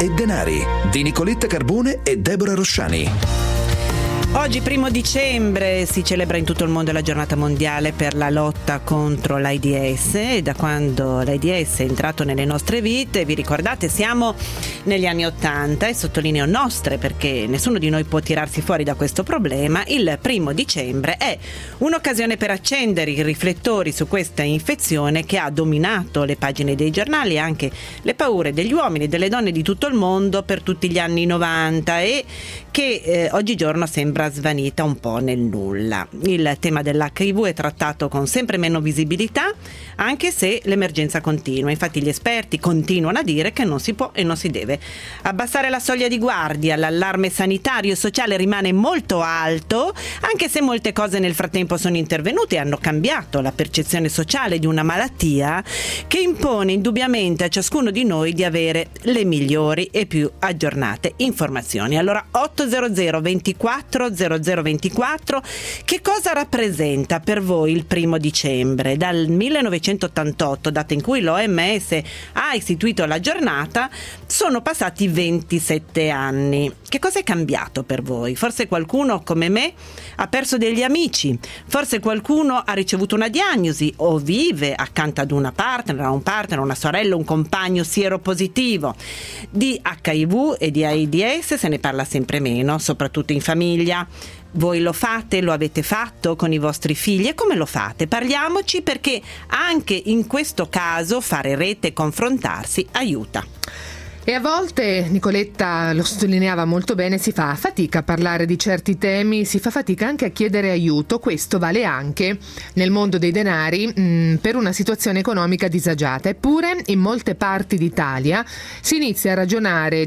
e denari di Nicoletta Carbone e Deborah Rosciani. Oggi, 1 dicembre, si celebra in tutto il mondo la giornata mondiale per la lotta contro l'AIDS, e da quando l'AIDS è entrato nelle nostre vite, vi ricordate, siamo negli anni '80, e sottolineo nostre perché nessuno di noi può tirarsi fuori da questo problema. Il 1 dicembre è un'occasione per accendere i riflettori su questa infezione che ha dominato le pagine dei giornali e anche le paure degli uomini e delle donne di tutto il mondo per tutti gli anni '90, e che oggigiorno sembra svanita un po' nel nulla. Il tema dell'HIV è trattato con sempre meno visibilità, anche se l'emergenza continua. Infatti gli esperti continuano a dire che non si può e non si deve abbassare la soglia di guardia. L'allarme sanitario e sociale rimane molto alto, anche se molte cose nel frattempo sono intervenute e hanno cambiato la percezione sociale di una malattia che impone indubbiamente a ciascuno di noi di avere le migliori e più aggiornate informazioni. Allora 800 24 0024, che cosa rappresenta per voi il 1 dicembre? Dal 1988, data in cui l'OMS ha istituito la giornata, sono passati 27 anni. Che cosa è cambiato per voi? Forse qualcuno come me ha perso degli amici, forse qualcuno ha ricevuto una diagnosi o vive accanto ad una partner, a un partner, una sorella, un compagno sieropositivo. Di HIV e di AIDS se ne parla sempre meno, soprattutto in famiglia. Voi lo fate? Lo avete fatto con i vostri figli? E come lo fate? Parliamoci, perché anche in questo caso fare rete e confrontarsi aiuta. E a volte, Nicoletta lo sottolineava molto bene, si fa fatica a parlare di certi temi, si fa fatica anche a chiedere aiuto. Questo vale anche nel mondo dei denari per una situazione economica disagiata. Eppure in molte parti d'Italia si inizia a ragionare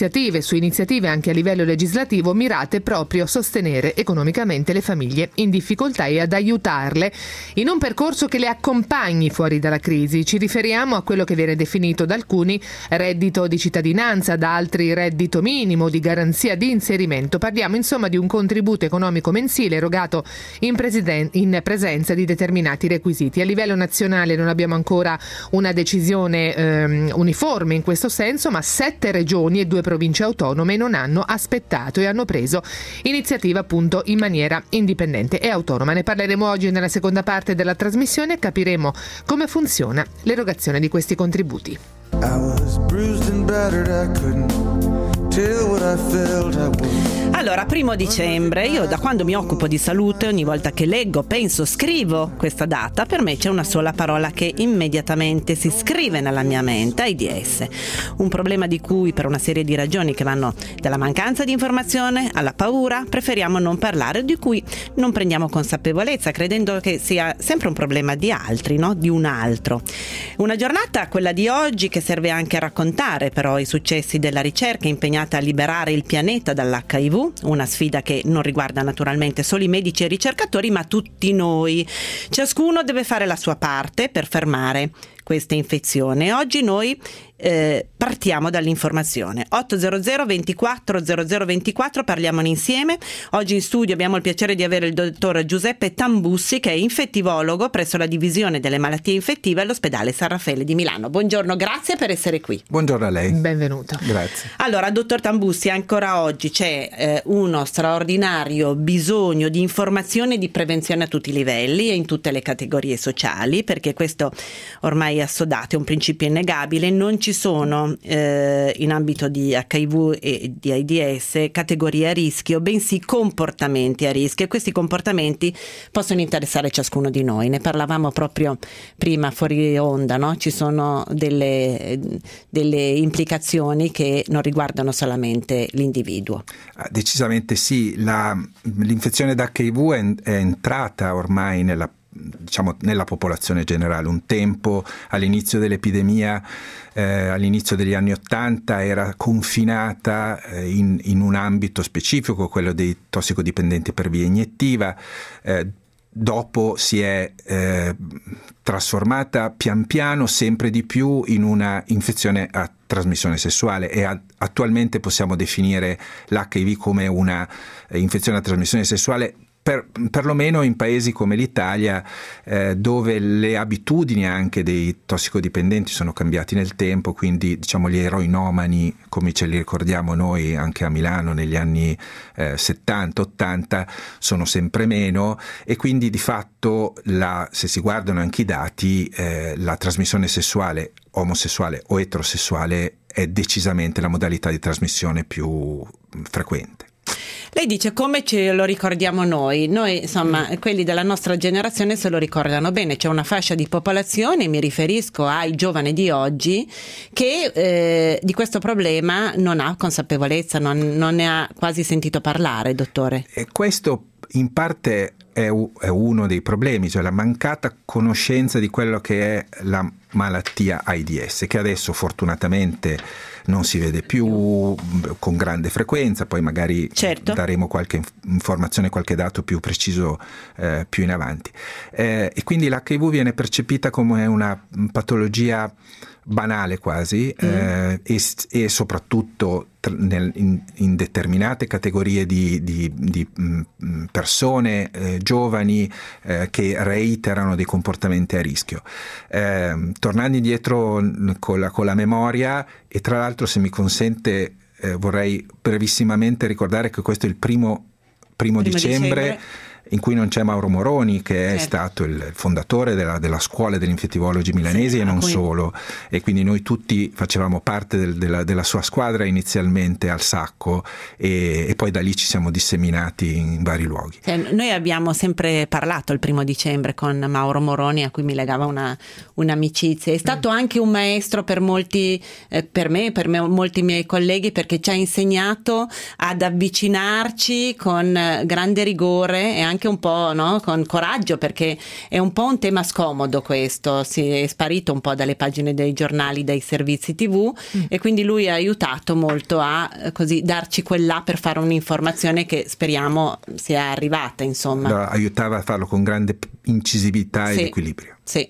su iniziative anche a livello legislativo mirate proprio a sostenere economicamente le famiglie in difficoltà e ad aiutarle in un percorso che le accompagni fuori dalla crisi. Ci riferiamo a quello che viene definito da alcuni reddito di cittadinanza, da altri reddito minimo, di garanzia di inserimento. Parliamo insomma di un contributo economico mensile erogato in presenza di determinati requisiti. A livello nazionale non abbiamo ancora una decisione uniforme in questo senso, ma 7 regioni e 2 province autonome non hanno aspettato e hanno preso iniziativa appunto in maniera indipendente e autonoma. Ne parleremo oggi nella seconda parte della trasmissione e capiremo come funziona l'erogazione di questi contributi. I was bruised and battered, I couldn't tell what I felt, I wouldn't. Allora, 1 dicembre, io da quando mi occupo di salute, ogni volta che leggo, penso, scrivo questa data, per me c'è una sola parola che immediatamente si scrive nella mia mente: AIDS. Un problema di cui, per una serie di ragioni che vanno dalla mancanza di informazione alla paura, preferiamo non parlare, di cui non prendiamo consapevolezza, credendo che sia sempre un problema di altri, no? Di un altro. Una giornata, quella di oggi, che serve anche a raccontare però i successi della ricerca impegnata a liberare il pianeta dall'HIV, una sfida che non riguarda naturalmente solo i medici e i ricercatori, ma tutti noi. Ciascuno deve fare la sua parte per fermare questa infezione. Oggi noi partiamo dall'informazione. 800 24 0024, parliamone insieme. Oggi in studio abbiamo il piacere di avere il dottor Giuseppe Tambussi, che è infettivologo presso la divisione delle malattie infettive all'ospedale San Raffaele di Milano. Buongiorno, grazie per essere qui. Buongiorno a lei. Benvenuto. Grazie. Allora, dottor Tambussi, ancora oggi c'è uno straordinario bisogno di informazione e di prevenzione a tutti i livelli e in tutte le categorie sociali, perché questo ormai è assodato, è un principio innegabile. Non ci sono in ambito di HIV e di AIDS categorie a rischio, bensì comportamenti a rischio, e questi comportamenti possono interessare ciascuno di noi. Ne parlavamo proprio prima fuori onda, no? Ci sono delle implicazioni che non riguardano solamente l'individuo. Decisamente sì, l'infezione da HIV è entrata ormai nella popolazione generale. Un tempo, all'inizio dell'epidemia, all'inizio degli anni '80, era confinata in un ambito specifico, quello dei tossicodipendenti per via iniettiva. Dopo si è trasformata pian piano sempre di più in una infezione a trasmissione sessuale, e attualmente possiamo definire l'HIV come una infezione a trasmissione sessuale perlomeno in paesi come l'Italia, dove le abitudini anche dei tossicodipendenti sono cambiati nel tempo, quindi diciamo gli eroinomani come ce li ricordiamo noi anche a Milano negli anni 70-80 sono sempre meno, e quindi di fatto se si guardano anche i dati, la trasmissione sessuale omosessuale o eterosessuale è decisamente la modalità di trasmissione più frequente. Lei dice come ce lo ricordiamo noi, insomma quelli della nostra generazione se lo ricordano bene, c'è una fascia di popolazione, mi riferisco ai giovani di oggi, che di questo problema non ha consapevolezza, non ne ha quasi sentito parlare, dottore. E questo in parte è uno dei problemi, cioè la mancata conoscenza di quello che è la malattia AIDS, che adesso fortunatamente non si vede più con grande frequenza, poi magari daremo qualche informazione, qualche dato più preciso più in avanti. E quindi l'HIV viene percepita come una patologia banale quasi, e soprattutto in determinate categorie di persone giovani che reiterano dei comportamenti a rischio. Tornando indietro con la memoria, e tra l'altro, se mi consente, vorrei brevissimamente ricordare che questo è il primo dicembre in cui non c'è Mauro Moroni, che è stato il fondatore della scuola degli infettivologi milanesi, e non solo, e quindi noi tutti facevamo parte della sua squadra inizialmente al Sacco, e poi da lì ci siamo disseminati in vari luoghi. Noi abbiamo sempre parlato il 1° dicembre con Mauro Moroni, a cui mi legava un'amicizia. È stato anche un maestro per molti, per me, molti miei colleghi, perché ci ha insegnato ad avvicinarci con grande rigore e anche un po', no, con coraggio, perché è un po' un tema scomodo questo, si è sparito un po' dalle pagine dei giornali, dai servizi TV, e quindi lui ha aiutato molto a così darci quella per fare un'informazione che speriamo sia arrivata, insomma. Aiutava a farlo con grande incisività ed equilibrio. Sì.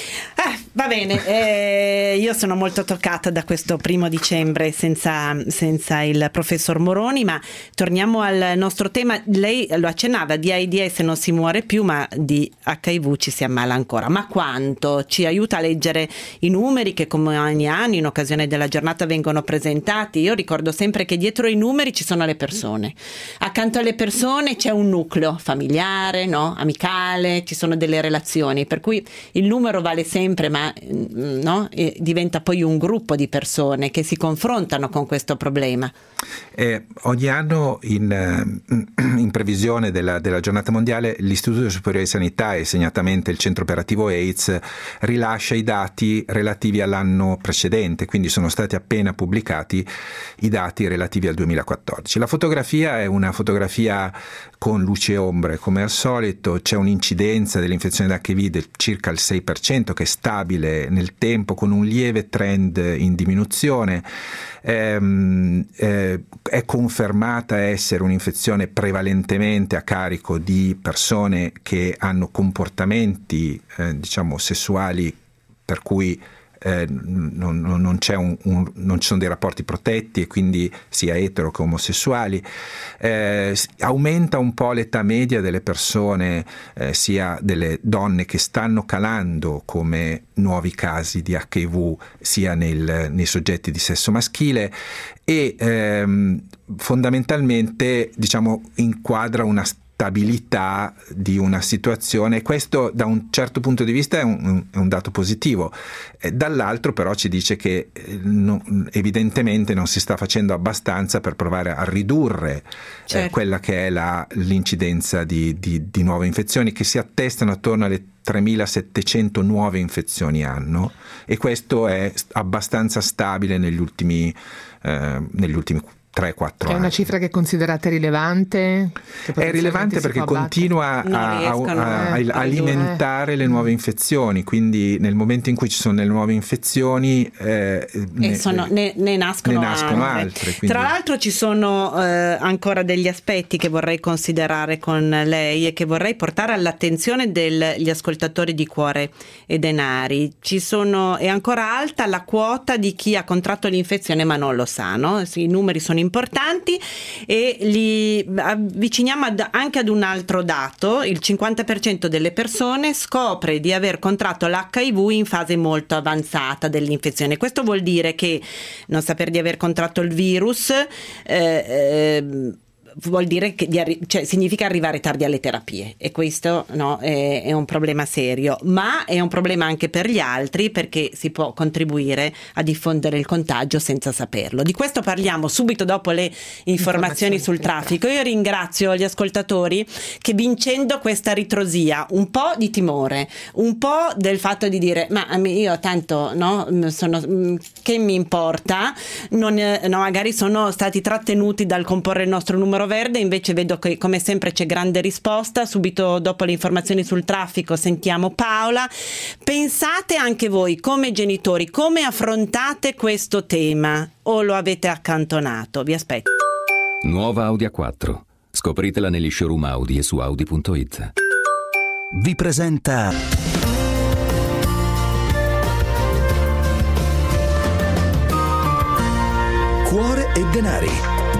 Va bene, io sono molto toccata da questo 1° dicembre senza il professor Moroni, ma torniamo al nostro tema. Lei lo accennava, di AIDS non si muore più, ma di HIV ci si ammala ancora. Ma quanto? Ci aiuta a leggere i numeri che come ogni anno in occasione della giornata vengono presentati. Io ricordo sempre che dietro i numeri ci sono le persone, accanto alle persone c'è un nucleo familiare, no? Amicale, ci sono delle relazioni, per cui il numero vale sempre, ma no? E diventa poi un gruppo di persone che si confrontano con questo problema. Ogni anno in previsione della giornata mondiale, l'Istituto Superiore di Sanità, e segnatamente il Centro Operativo AIDS, rilascia i dati relativi all'anno precedente, quindi sono stati appena pubblicati i dati relativi al 2014. La fotografia è una fotografia con luci e ombre, come al solito. C'è un'incidenza dell'infezione da HIV del circa il 6%, che è stabile nel tempo, con un lieve trend in diminuzione. È confermata essere un'infezione prevalentemente a carico di persone che hanno comportamenti sessuali per cui non ci sono dei rapporti protetti, e quindi sia etero che omosessuali. Aumenta un po' l'età media delle persone, sia delle donne che stanno calando come nuovi casi di HIV, sia nei soggetti di sesso maschile, e fondamentalmente inquadra una stabilità di una situazione. Questo da un certo punto di vista è un dato positivo, dall'altro però ci dice che evidentemente non si sta facendo abbastanza per provare a ridurre quella che è l'incidenza di nuove infezioni, che si attestano attorno alle 3.700 nuove infezioni anno, e questo è abbastanza stabile negli ultimi 3-4 anni. È una cifra che è considerata rilevante? È rilevante perché continua a alimentare le nuove infezioni, quindi nel momento in cui ci sono le nuove infezioni ne nascono altre. Quindi... Tra l'altro ci sono ancora degli aspetti che vorrei considerare con lei e che vorrei portare all'attenzione degli ascoltatori di Cuore e Denari. È ancora alta la quota di chi ha contratto l'infezione ma non lo sa, no? I numeri sono sono importanti, e li avviciniamo anche ad un altro dato: il 50% delle persone scopre di aver contratto l'HIV in fase molto avanzata dell'infezione. Questo vuol dire che non saper di aver contratto il virus vuol dire che significa arrivare tardi alle terapie, e questo è un problema serio, ma è un problema anche per gli altri, perché si può contribuire a diffondere il contagio senza saperlo. Di questo parliamo subito dopo le informazioni sul traffico. Io ringrazio gli ascoltatori che, vincendo questa ritrosia, un po' di timore, un po' del fatto di dire ma io tanto che mi importa, magari sono stati trattenuti dal comporre il nostro numero verde. Invece vedo che, come sempre, c'è grande risposta. Subito dopo le informazioni sul traffico sentiamo Paola. Pensate anche voi, come genitori, come affrontate questo tema, o lo avete accantonato? Vi aspetto. Nuova Audi A4. Scopritela negli showroom Audi e su Audi.it. Vi presenta Cuore e denari.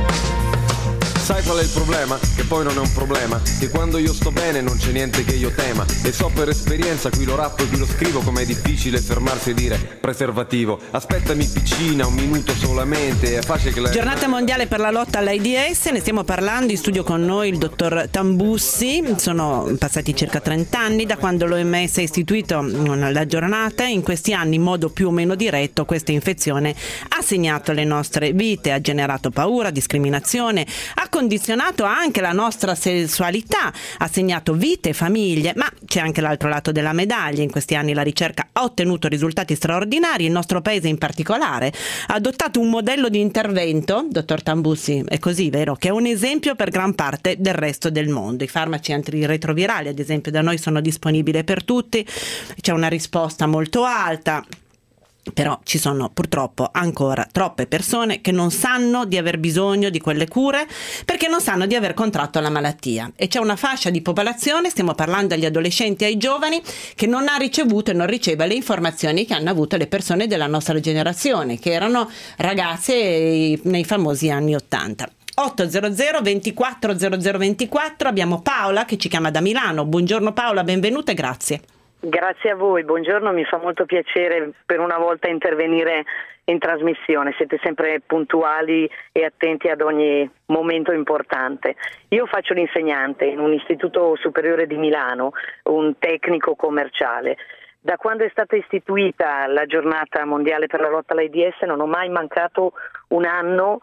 Sai qual è il problema? Che poi non è un problema, che quando io sto bene non c'è niente che io tema. E so per esperienza, qui lo rappo e qui lo scrivo, com'è difficile fermarsi e dire preservativo. Aspettami piccina, un minuto solamente, è facile che la... Giornata mondiale per la lotta all'AIDS, ne stiamo parlando. In studio con noi il dottor Tambussi. Sono passati circa 30 anni da quando l'OMS ha istituito la giornata. In questi anni, in modo più o meno diretto, questa infezione ha segnato le nostre vite, ha generato paura, discriminazione, ha condizionato anche la nostra sessualità, ha segnato vite e famiglie, ma c'è anche l'altro lato della medaglia. In questi anni la ricerca ha ottenuto risultati straordinari, il nostro paese in particolare ha adottato un modello di intervento, dottor Tambussi, è così, vero? Che è un esempio per gran parte del resto del mondo. I farmaci antiretrovirali, ad esempio, da noi sono disponibili per tutti, c'è una risposta molto alta. Però ci sono purtroppo ancora troppe persone che non sanno di aver bisogno di quelle cure, perché non sanno di aver contratto la malattia, e c'è una fascia di popolazione, stiamo parlando agli adolescenti e ai giovani, che non ha ricevuto e non riceve le informazioni che hanno avuto le persone della nostra generazione, che erano ragazze nei famosi anni 80. 800 24 0024. Abbiamo Paola che ci chiama da Milano. Buongiorno Paola, benvenuta e grazie. Grazie a voi, buongiorno, mi fa molto piacere per una volta intervenire in trasmissione, siete sempre puntuali e attenti ad ogni momento importante. Io faccio l'insegnante in un istituto superiore di Milano, un tecnico commerciale. Da quando è stata istituita la giornata mondiale per la lotta all'AIDS non ho mai mancato un anno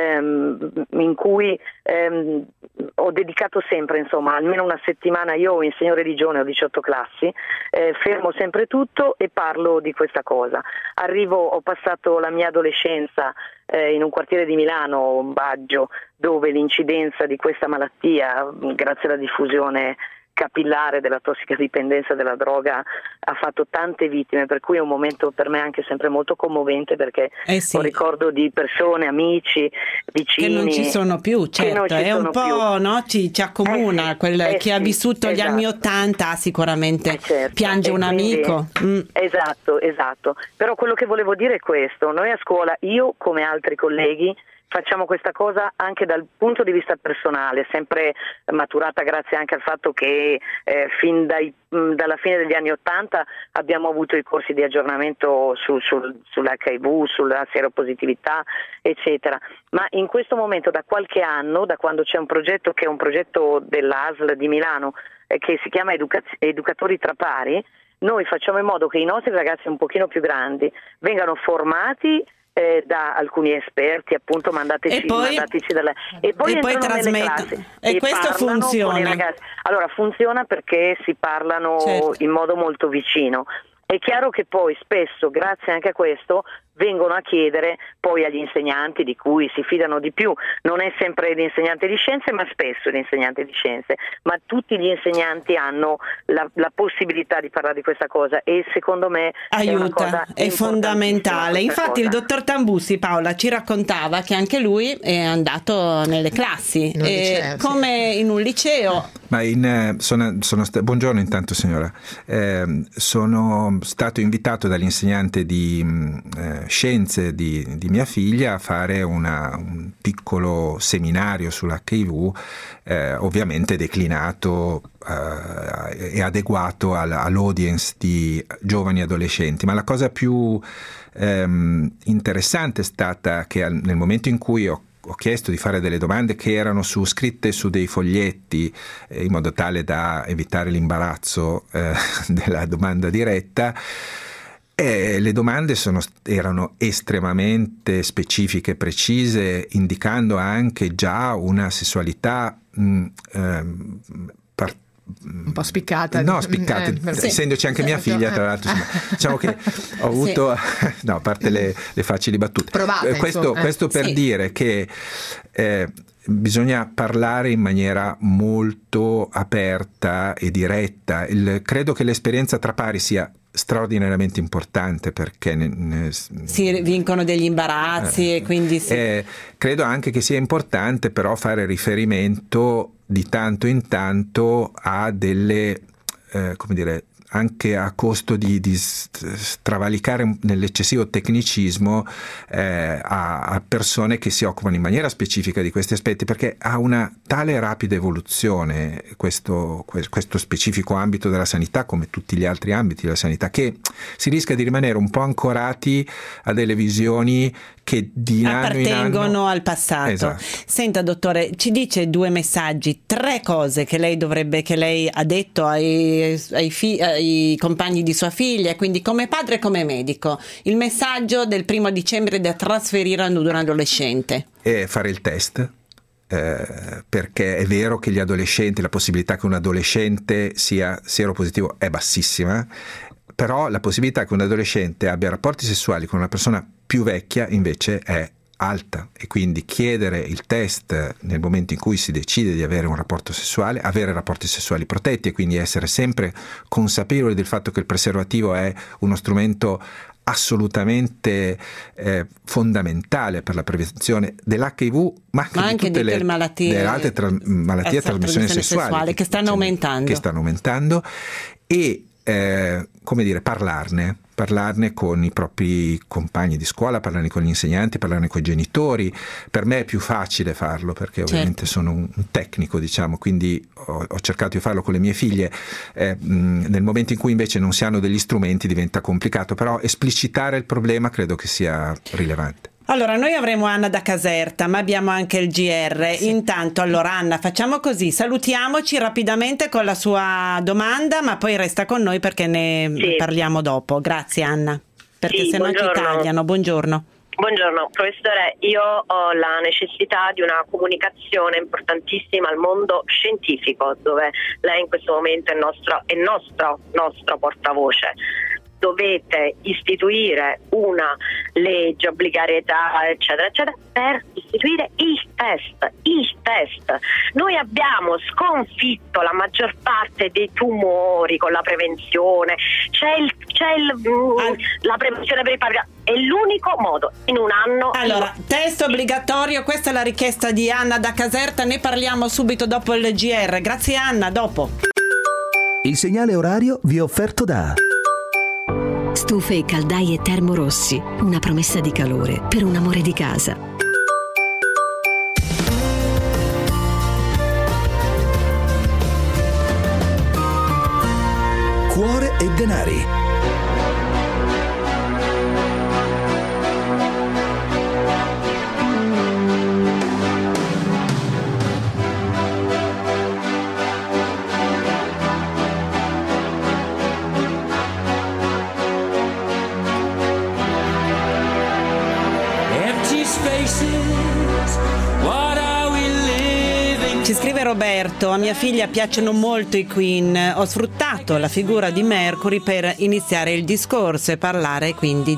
in cui ho dedicato sempre, almeno una settimana. Io insegno religione, ho 18 classi, fermo sempre tutto e parlo di questa cosa. Ho passato la mia adolescenza in un quartiere di Milano, Baggio, dove l'incidenza di questa malattia, grazie alla diffusione capillare della tossicodipendenza della droga, ha fatto tante vittime, per cui è un momento per me anche sempre molto commovente, perché ho ricordo di persone, amici, vicini che non ci sono più, certo, è un po' ci accomuna, chi ha vissuto gli anni 80 sicuramente piange un amico. Esatto, però quello che volevo dire è questo: noi a scuola, io come altri colleghi, facciamo questa cosa anche dal punto di vista personale, sempre maturata grazie anche al fatto che fin dalla fine degli anni 80 abbiamo avuto i corsi di aggiornamento sull'HIV, sulla seropositività, eccetera. Ma in questo momento, da qualche anno, da quando c'è un progetto che è un progetto dell'ASL di Milano che si chiama Educatori tra Pari, noi facciamo in modo che i nostri ragazzi un pochino più grandi vengano formati da alcuni esperti, appunto, mandatici e poi entrano nelle classi e questo funziona con i ragazzi. Allora funziona perché si parlano in modo molto vicino. È chiaro che poi spesso, grazie anche a questo, vengono a chiedere poi agli insegnanti di cui si fidano di più. Non è sempre l'insegnante di scienze, ma spesso l'insegnante di scienze. Ma tutti gli insegnanti hanno la possibilità di parlare di questa cosa, e secondo me aiuta, è fondamentale. Infatti il dottor Tambussi, Paola, ci raccontava che anche lui è andato nelle classi, come in un liceo. Ma buongiorno intanto signora, sono stato invitato dall'insegnante di scienze di mia figlia a fare un piccolo seminario sull'HIV, ovviamente declinato e adeguato all'audience di giovani adolescenti, ma la cosa più interessante è stata che nel momento in cui ho chiesto di fare delle domande che erano scritte su dei foglietti in modo tale da evitare l'imbarazzo della domanda diretta, le domande erano estremamente specifiche, precise, indicando anche già una sessualità un po' spiccata. No, spiccata, essendoci anche mia figlia, tra l'altro, diciamo che ho avuto, no, a parte le facili battute. Provate, questo per dire che bisogna parlare in maniera molto aperta e diretta. Credo che l'esperienza tra pari sia straordinariamente importante, perché si vincono degli imbarazzi e quindi credo anche che sia importante però fare riferimento di tanto in tanto a delle anche a costo di stravalicare nell'eccessivo tecnicismo a persone che si occupano in maniera specifica di questi aspetti, perché ha una tale rapida evoluzione questo specifico ambito della sanità, come tutti gli altri ambiti della sanità, che si rischia di rimanere un po' ancorati a delle visioni che di anno in anno appartengono al passato. Esatto. Senta dottore, ci dice 2 messaggi, 3 cose che lei ha detto ai compagni di sua figlia, quindi come padre e come medico. Il messaggio del 1 dicembre da trasferire ad un adolescente. E fare il test. Perché è vero che gli adolescenti, la possibilità che un adolescente sia sieropositivo è bassissima, però la possibilità che un adolescente abbia rapporti sessuali con una persona più vecchia invece è alta, e quindi chiedere il test nel momento in cui si decide di avere un rapporto sessuale, avere rapporti sessuali protetti, e quindi essere sempre consapevoli del fatto che il preservativo è uno strumento assolutamente fondamentale per la prevenzione dell'HIV, ma anche di tutte le malattie, delle altre malattie a trasmissione sessuale che stanno aumentando, e parlarne con i propri compagni di scuola, parlarne con gli insegnanti, parlarne con i genitori. Per me è più facile farlo perché ovviamente sono un tecnico, diciamo, quindi ho cercato di farlo con le mie figlie. Nel momento in cui invece non si hanno degli strumenti diventa complicato, però esplicitare il problema credo che sia rilevante. Allora, noi avremo Anna da Caserta, ma abbiamo anche il GR. Sì. Intanto, allora Anna, facciamo così, salutiamoci rapidamente con la sua domanda, ma poi resta con noi perché ne parliamo dopo. Grazie Anna, perché se no ci tagliano. Buongiorno. Buongiorno professore, io ho la necessità di una comunicazione importantissima al mondo scientifico, dove lei in questo momento è nostro portavoce. Dovete istituire una legge, obbligarietà, eccetera, eccetera, per istituire il test. Noi abbiamo sconfitto la maggior parte dei tumori con la prevenzione, la prevenzione per i parti, è l'unico modo in un anno. Allora, test obbligatorio, questa è la richiesta di Anna da Caserta, ne parliamo subito dopo il GR. Grazie Anna, dopo. Il segnale orario vi è offerto da Stufe e caldaie Termorossi, una promessa di calore per un amore di casa. Cuore e denari. Ci scrive Roberto: a mia figlia piacciono molto i Queen, ho sfruttato la figura di Mercury per iniziare il discorso e parlare quindi di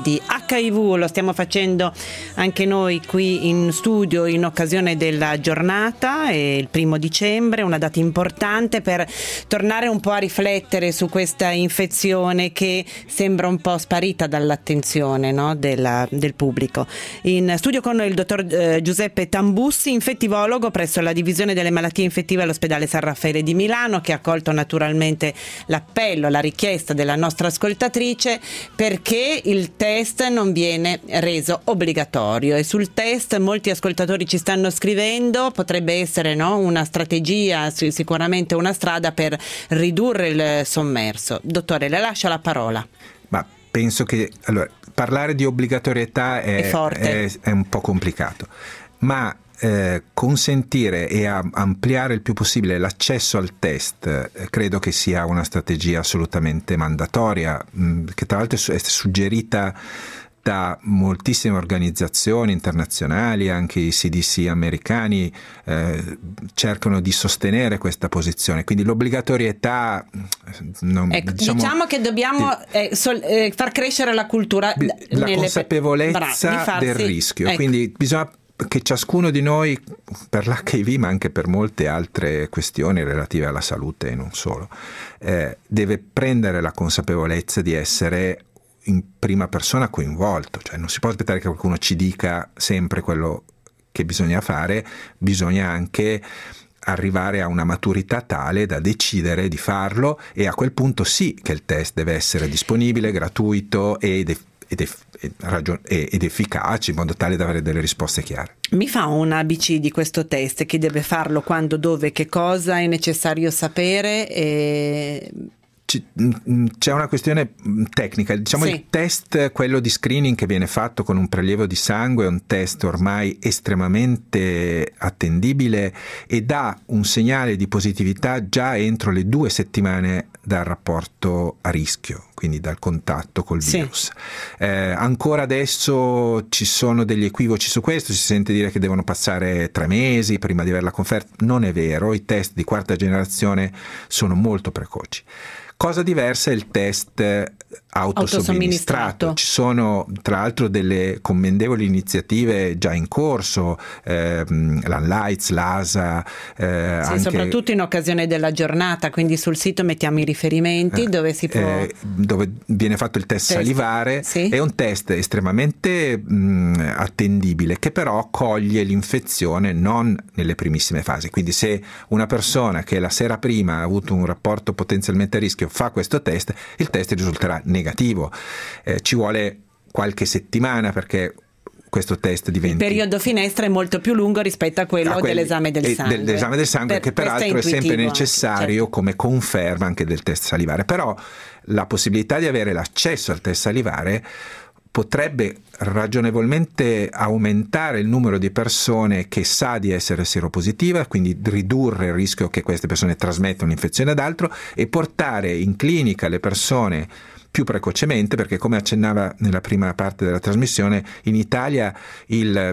sull'HIV. Lo stiamo facendo anche noi qui in studio in occasione della giornata, è il 1 dicembre, una data importante per tornare un po' a riflettere su questa infezione che sembra un po' sparita dall'attenzione, no? del pubblico. In studio con noi il dottor Giuseppe Tambussi, infettivologo presso la divisione delle malattie infettive all'ospedale San Raffaele di Milano, che ha accolto naturalmente l'appello, la richiesta della nostra ascoltatrice perché il test non viene reso obbligatorio, e sul test molti ascoltatori ci stanno scrivendo. Potrebbe essere, no, una strategia, sicuramente una strada per ridurre il sommerso. Dottore, le lascio la parola. Ma penso che parlare di obbligatorietà è un po' complicato, ma consentire e ampliare il più possibile l'accesso al test credo che sia una strategia assolutamente mandatoria, che tra l'altro è suggerita da moltissime organizzazioni internazionali. Anche i CDC americani cercano di sostenere questa posizione, quindi l'obbligatorietà diciamo che dobbiamo far crescere la cultura, la consapevolezza del rischio, quindi bisogna che ciascuno di noi, per l'HIV ma anche per molte altre questioni relative alla salute e non solo, deve prendere la consapevolezza di essere in prima persona coinvolto. Cioè non si può aspettare che qualcuno ci dica sempre quello che bisogna fare, bisogna anche arrivare a una maturità tale da decidere di farlo, e a quel punto sì che il test deve essere disponibile, gratuito ed efficaci, in modo tale da avere delle risposte chiare. Mi fa un ABC di questo test? Chi deve farlo, quando, dove, che cosa è necessario sapere? C'è una questione tecnica, diciamo. Sì. Il test, quello di screening che viene fatto con un prelievo di sangue, è un test ormai estremamente attendibile e dà un segnale di positività già entro le 2 settimane dal rapporto a rischio, quindi dal contatto col virus. Sì. Ancora adesso ci sono degli equivoci su questo, si sente dire che devono passare 3 mesi prima di averla conferma. Non è vero, i test di 4ª generazione sono molto precoci. Cosa diversa è il test autosomministrato. Ci sono tra l'altro delle commendevoli iniziative già in corso, l'Anlights, l'ASA, anche, soprattutto in occasione della giornata, quindi sul sito mettiamo i riferimenti dove si può, dove viene fatto il test salivare. Sì. È un test estremamente attendibile, che però coglie l'infezione non nelle primissime fasi. Quindi se una persona che la sera prima ha avuto un rapporto potenzialmente a rischio fa questo test, il test risulterà negativo. Ci vuole qualche settimana perché questo test diventa... Il periodo finestra è molto più lungo rispetto a quello dell'esame del sangue. Dell'esame del sangue, che peraltro è sempre necessario, certo, come conferma anche del test salivare. Però la possibilità di avere l'accesso al test salivare potrebbe ragionevolmente aumentare il numero di persone che sa di essere seropositiva, quindi ridurre il rischio che queste persone trasmettano l'infezione ad altro, e portare in clinica le persone più precocemente, perché come accennava nella prima parte della trasmissione, in Italia il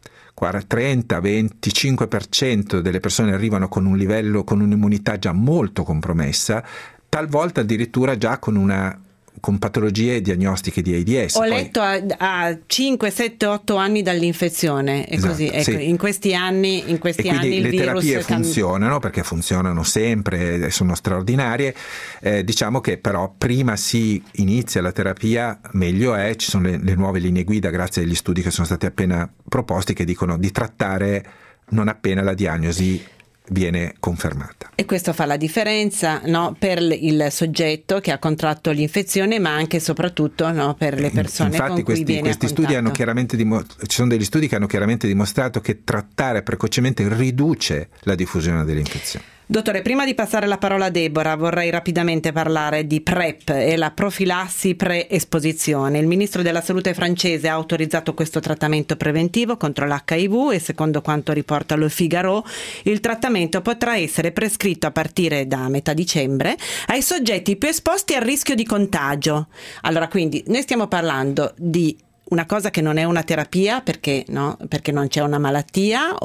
30-25% delle persone arrivano con un livello, con un'immunità già molto compromessa, talvolta addirittura già con patologie diagnostiche di AIDS. Ho letto a 5, 7, 8 anni dall'infezione, e così. Ecco, sì. In questi anni il le virus terapie funzionano, perché funzionano sempre, sono straordinarie. Diciamo che però prima si inizia la terapia meglio è. Ci sono le nuove linee guida, grazie agli studi che sono stati appena proposti, che dicono di trattare non appena la diagnosi viene confermata. E questo fa la differenza, no, per il soggetto che ha contratto l'infezione, ma anche e soprattutto, no, per le persone. Infatti con cui viene questi studi hanno chiaramente ci sono degli studi che hanno chiaramente dimostrato che trattare precocemente riduce la diffusione dell'infezione. Dottore, prima di passare la parola a Deborah, vorrei rapidamente parlare di PrEP e la profilassi pre-esposizione. Il ministro della Salute francese ha autorizzato questo trattamento preventivo contro l'HIV e, secondo quanto riporta Le Figaro, il trattamento potrà essere prescritto a partire da metà dicembre ai soggetti più esposti al rischio di contagio. Allora, quindi, noi stiamo parlando di una cosa che non è una terapia perché non c'è una malattia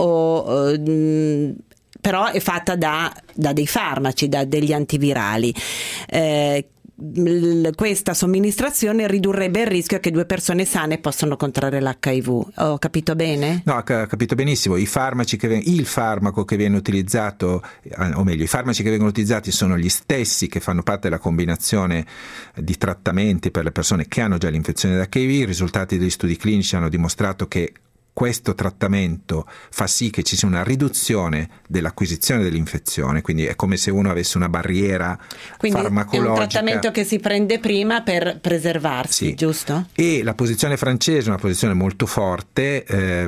però è fatta da dei farmaci, da degli antivirali. questa somministrazione ridurrebbe il rischio che 2 persone sane possano contrarre l'HIV. Ho capito bene? No, ho capito benissimo. Il farmaco che viene utilizzato, o meglio, i farmaci che vengono utilizzati sono gli stessi che fanno parte della combinazione di trattamenti per le persone che hanno già l'infezione da HIV. I risultati degli studi clinici hanno dimostrato che questo trattamento fa sì che ci sia una riduzione dell'acquisizione dell'infezione, quindi è come se uno avesse una barriera farmacologica. È un trattamento che si prende prima per preservarsi, sì. Giusto? E la posizione francese è una posizione molto forte,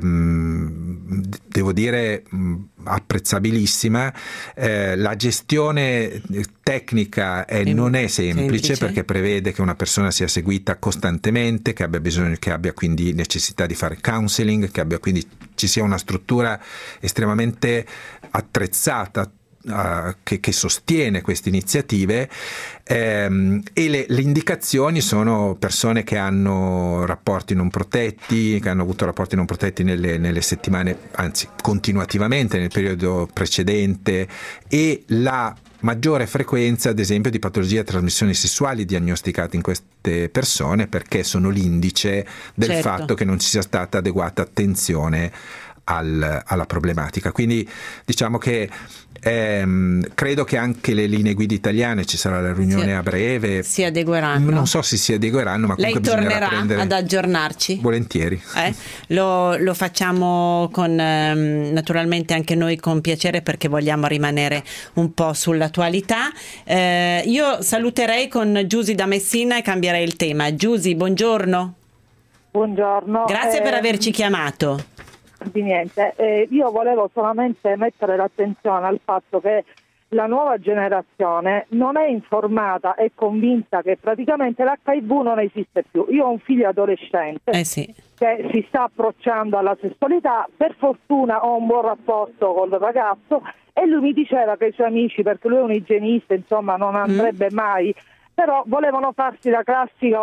devo dire apprezzabilissima. La gestione tecnica non è semplice perché prevede che una persona sia seguita costantemente, che abbia quindi necessità di fare counseling, che abbia quindi ci sia una struttura estremamente attrezzata che sostiene queste iniziative, e le indicazioni sono persone che hanno rapporti non protetti, che hanno avuto rapporti non protetti nelle settimane, anzi continuativamente nel periodo precedente, e la maggiore frequenza ad esempio di patologie a trasmissioni sessuali diagnosticate in queste persone, perché sono l'indice del fatto che non ci sia stata adeguata attenzione alla problematica. Quindi diciamo che credo che anche le linee guida italiane, ci sarà la riunione a breve, si adegueranno. Non so se si adegueranno, ma comunque lei tornerà ad aggiornarci? Volentieri. Lo facciamo con naturalmente anche noi con piacere, perché vogliamo rimanere un po' sull'attualità. Io saluterei con Giusy da Messina e cambierei il tema. Giusy, buongiorno. Buongiorno. Grazie per averci chiamato. Di niente, io volevo solamente mettere l'attenzione al fatto che la nuova generazione non è informata e convinta che praticamente l'HIV non esiste più. Io ho un figlio adolescente che si sta approcciando alla sessualità, per fortuna ho un buon rapporto col ragazzo e lui mi diceva che i suoi amici, perché lui è un igienista, insomma non andrebbe mai, però volevano farsi la classica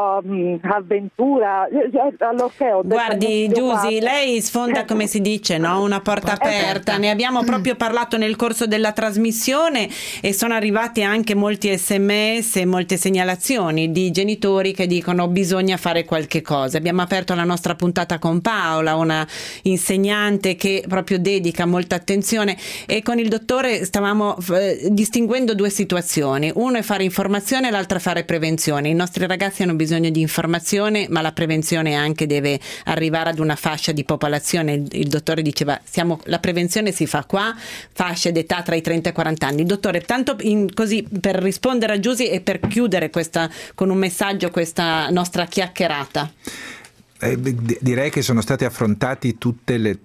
avventura. Allorché ho detto, guardi Giusy, lei sfonda, come si dice, no? Una porta aperta. Ne abbiamo proprio parlato nel corso della trasmissione e sono arrivati anche molti SMS e molte segnalazioni di genitori che dicono bisogna fare qualche cosa. Abbiamo aperto la nostra puntata con Paola, una insegnante che proprio dedica molta attenzione, e con il dottore stavamo distinguendo 2 situazioni. Uno è fare informazione, l'altra fare prevenzione. I nostri ragazzi hanno bisogno di informazione, ma la prevenzione anche deve arrivare ad una fascia di popolazione. Il dottore diceva la prevenzione si fa qua, fasce d'età tra i 30 e i 40 anni. Dottore, tanto così per rispondere a Giusy e per chiudere con un messaggio questa nostra chiacchierata. Direi che sono state affrontati tutte le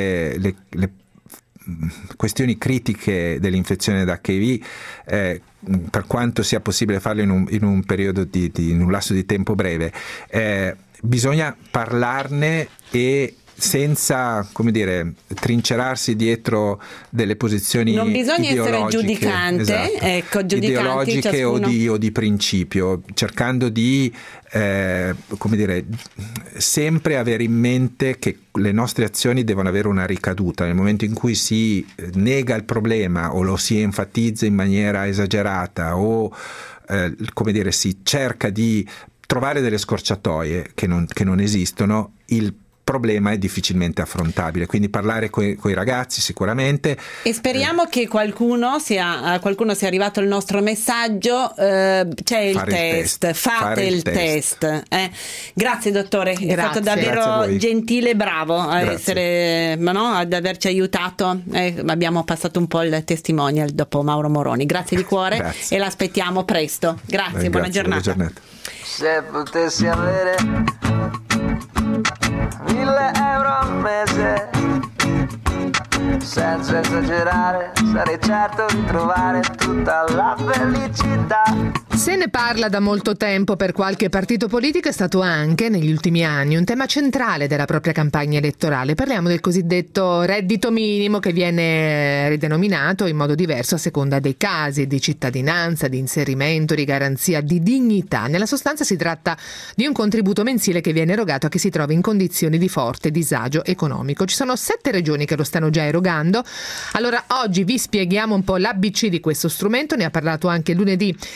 questioni critiche dell'infezione da HIV, per quanto sia possibile farlo in un periodo in un lasso di tempo breve. Bisogna parlarne e senza, come dire, trincerarsi dietro delle posizioni non bisogna essere giudicante, ideologiche o di principio, cercando di come dire, sempre avere in mente che le nostre azioni devono avere una ricaduta. Nel momento in cui si nega il problema o lo si enfatizza in maniera esagerata o come dire, si cerca di trovare delle scorciatoie che non esistono, il problema è difficilmente affrontabile. Quindi parlare coi ragazzi sicuramente. E speriamo che qualcuno sia arrivato il nostro messaggio. C'è il test, fate il test. Grazie dottore, è stato davvero gentile e bravo ad averci aiutato. Abbiamo passato un po' il testimonial dopo Mauro Moroni. Grazie di cuore. E l'aspettiamo presto. Grazie, buona giornata. Se potessi avere 1.000 euro al mese, senza esagerare, sarei certo di trovare tutta la felicità. Se ne parla da molto tempo per qualche partito politico, è stato anche negli ultimi anni un tema centrale della propria campagna elettorale. Parliamo del cosiddetto reddito minimo, che viene ridenominato in modo diverso a seconda dei casi, di cittadinanza, di inserimento, di garanzia, di dignità. Nella sostanza si tratta di un contributo mensile che viene erogato a chi si trova in condizioni di forte disagio economico. Ci sono 7 regioni che lo stanno già erogando. Allora oggi vi spieghiamo un po' l'ABC di questo strumento. Ne ha parlato anche lunedì il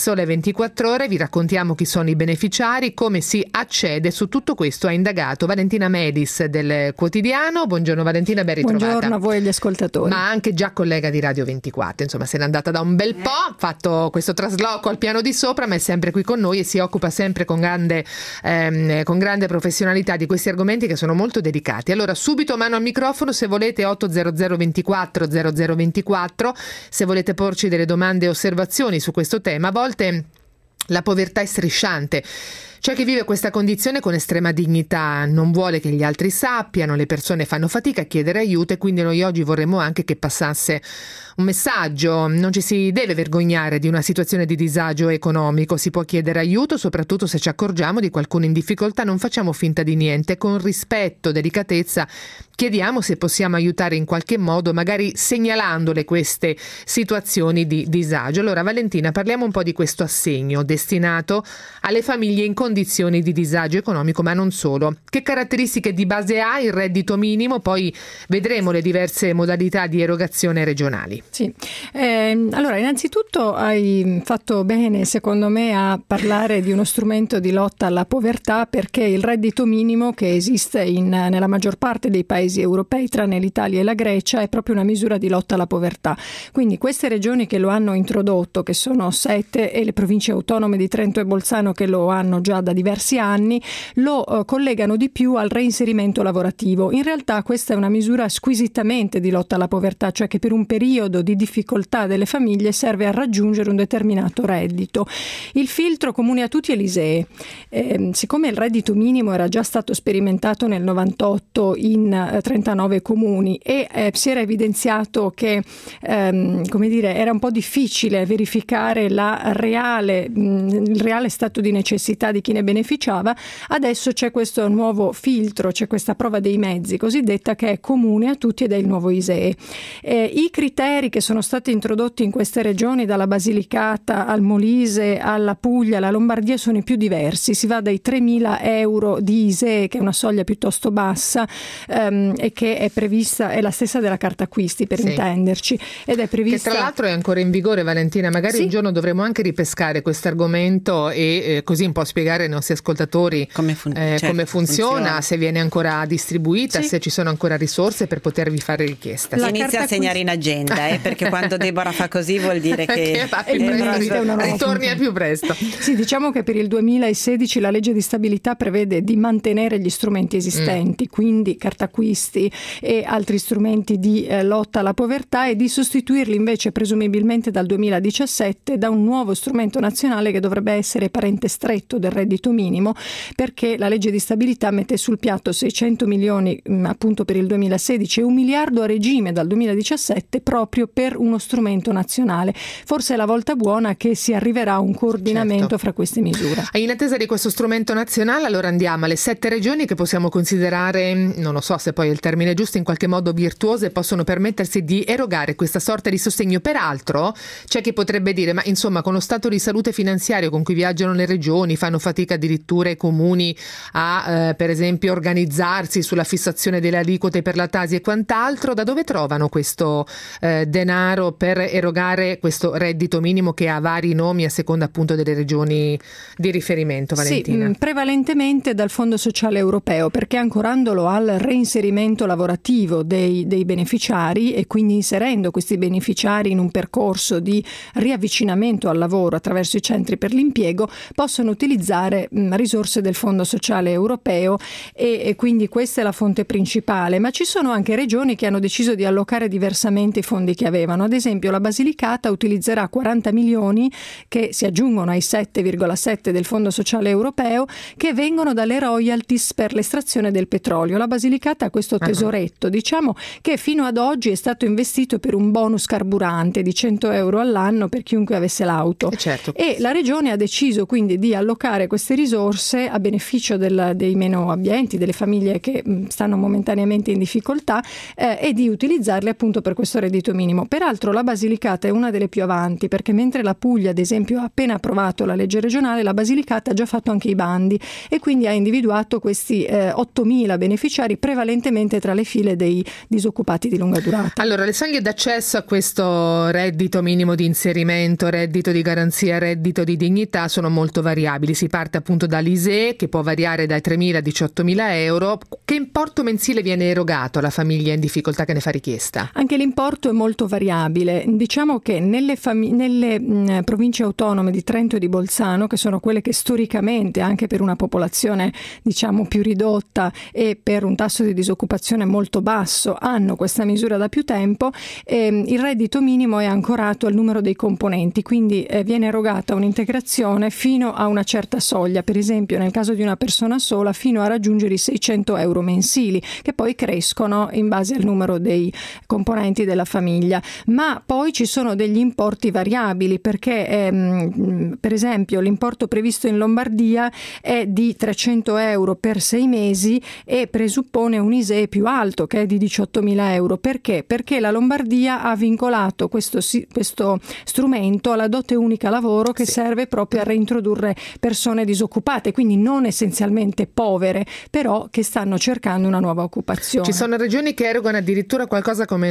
Sole 24 Ore, vi raccontiamo chi sono i beneficiari, come si accede. Su tutto questo ha indagato Valentina Medis del Quotidiano. Buongiorno Valentina, ben ritrovata. Buongiorno a voi e agli ascoltatori. Ma anche già collega di Radio 24, insomma se n'è andata da un bel po', ha fatto questo trasloco al piano di sopra, ma è sempre qui con noi e si occupa sempre con grande professionalità di questi argomenti che sono molto delicati. Allora subito mano al microfono, se volete 800 24 0024, se volete porci delle domande e osservazioni su questo tema. A volte la povertà è strisciante. C'è chi vive questa condizione con estrema dignità, non vuole che gli altri sappiano, le persone fanno fatica a chiedere aiuto e quindi noi oggi vorremmo anche che passasse un messaggio. Non ci si deve vergognare di una situazione di disagio economico, si può chiedere aiuto, soprattutto se ci accorgiamo di qualcuno in difficoltà, non facciamo finta di niente, con rispetto, delicatezza chiediamo se possiamo aiutare in qualche modo, magari segnalandole queste situazioni di disagio. Allora Valentina, parliamo un po' di questo assegno destinato alle famiglie in condizioni di disagio economico, ma non solo. Che caratteristiche di base ha il reddito minimo? Poi vedremo le diverse modalità di erogazione regionali. Sì, allora innanzitutto hai fatto bene secondo me a parlare di uno strumento di lotta alla povertà, perché il reddito minimo che esiste nella maggior parte dei paesi europei, tranne l'Italia e la Grecia, è proprio una misura di lotta alla povertà. Quindi queste regioni che lo hanno introdotto, che sono 7, e le province autonome di Trento e Bolzano che lo hanno già da diversi anni, lo collegano di più al reinserimento lavorativo. In realtà questa è una misura squisitamente di lotta alla povertà, cioè che per un periodo di difficoltà delle famiglie serve a raggiungere un determinato reddito. Il filtro comune a tutti è l'ISEE. Siccome il reddito minimo era già stato sperimentato nel 98 in 39 comuni e si era evidenziato che era un po' difficile verificare il reale stato di necessità di chi ne beneficiava, adesso c'è questo nuovo filtro, c'è questa prova dei mezzi cosiddetta che è comune a tutti ed è il nuovo ISEE. I criteri che sono stati introdotti in queste regioni, dalla Basilicata al Molise alla Puglia, alla Lombardia, sono i più diversi. Si va dai 3.000 euro di ISEE, che è una soglia piuttosto bassa, e che è prevista, è la stessa della carta acquisti per intenderci, ed è prevista, che tra l'altro è ancora in vigore. Valentina, magari un giorno dovremo anche ripescare questo argomento e così un po' spiegare ai nostri ascoltatori come funziona, se viene ancora distribuita, se ci sono ancora risorse per potervi fare richiesta. Inizia a segnare in agenda, perché quando Deborah fa così vuol dire che ritorni al più presto. Sì, diciamo che per il 2016 la legge di stabilità prevede di mantenere gli strumenti esistenti, quindi carta acquisti e altri strumenti di lotta alla povertà, e di sostituirli invece presumibilmente dal 2017 da un nuovo strumento nazionale che dovrebbe essere parente stretto del reddito minimo, perché la legge di stabilità mette sul piatto 600 milioni appunto per il 2016 e 1 miliardo a regime dal 2017 proprio per uno strumento nazionale. Forse è la volta buona che si arriverà a un coordinamento fra queste misure. In attesa di questo strumento nazionale, allora andiamo alle 7 regioni che possiamo considerare, non lo so se poi è il termine giusto, in qualche modo virtuose, possono permettersi di erogare questa sorta di sostegno. Peraltro c'è chi potrebbe dire, ma insomma con lo stato di salute finanziario con cui viaggiano le regioni, fanno fatica addirittura i comuni a per esempio organizzarsi sulla fissazione delle aliquote per la Tasi e quant'altro, da dove trovano questo denaro per erogare questo reddito minimo che ha vari nomi a seconda appunto delle regioni di riferimento? Valentina. Sì, prevalentemente dal Fondo Sociale Europeo, perché ancorandolo al reinserimento lavorativo dei beneficiari e quindi inserendo questi beneficiari in un percorso di riavvicinamento al lavoro attraverso i centri per l'impiego, possono utilizzare risorse del Fondo Sociale Europeo e quindi questa è la fonte principale. Ma ci sono anche regioni che hanno deciso di allocare diversamente i fondi che avevano. Ad esempio la Basilicata utilizzerà 40 milioni che si aggiungono ai 7,7 del Fondo Sociale Europeo, che vengono dalle royalties per l'estrazione del petrolio. La Basilicata ha questo tesoretto, diciamo, che fino ad oggi è stato investito per un bonus carburante di 100 euro all'anno per chiunque avesse l'auto. E la regione ha deciso quindi di allocare queste risorse a beneficio dei meno abbienti, delle famiglie che stanno momentaneamente in difficoltà, e di utilizzarle appunto per questo reddito minimo. Peraltro la Basilicata è una delle più avanti, perché mentre la Puglia ad esempio ha appena approvato la legge regionale, la Basilicata ha già fatto anche i bandi e quindi ha individuato questi 8.000 beneficiari, prevalentemente tra le file dei disoccupati di lunga durata. Allora, le soglie d'accesso a questo reddito minimo di inserimento, reddito di garanzia, reddito di dignità sono molto variabili. Si parte appunto dall'ISEE, che può variare dai 3.000 a 18.000 euro. Che importo mensile viene erogato alla famiglia in difficoltà che ne fa richiesta? Anche l'importo è molto variabile. Diciamo che nelle province autonome di Trento e di Bolzano, che sono quelle che storicamente, anche per una popolazione diciamo più ridotta e per un tasso di disoccupazione molto basso, hanno questa misura da più tempo, il reddito minimo è ancorato al numero dei componenti, quindi viene erogata un'integrazione fino a una certa soglia, per esempio nel caso di una persona sola fino a raggiungere i 600 euro mensili, che poi crescono in base al numero dei componenti della famiglia. Ma poi ci sono degli importi variabili, perché per esempio l'importo previsto in Lombardia è di 300 euro per 6 mesi e presuppone un ISEE più alto, che è di 18.000 euro. Perché? Perché la Lombardia ha vincolato questo strumento alla dote unica lavoro, che serve proprio a reintrodurre persone disoccupate, quindi non essenzialmente povere, però che stanno cercando una nuova occupazione. Ci sono regioni che erogano addirittura qualcosa come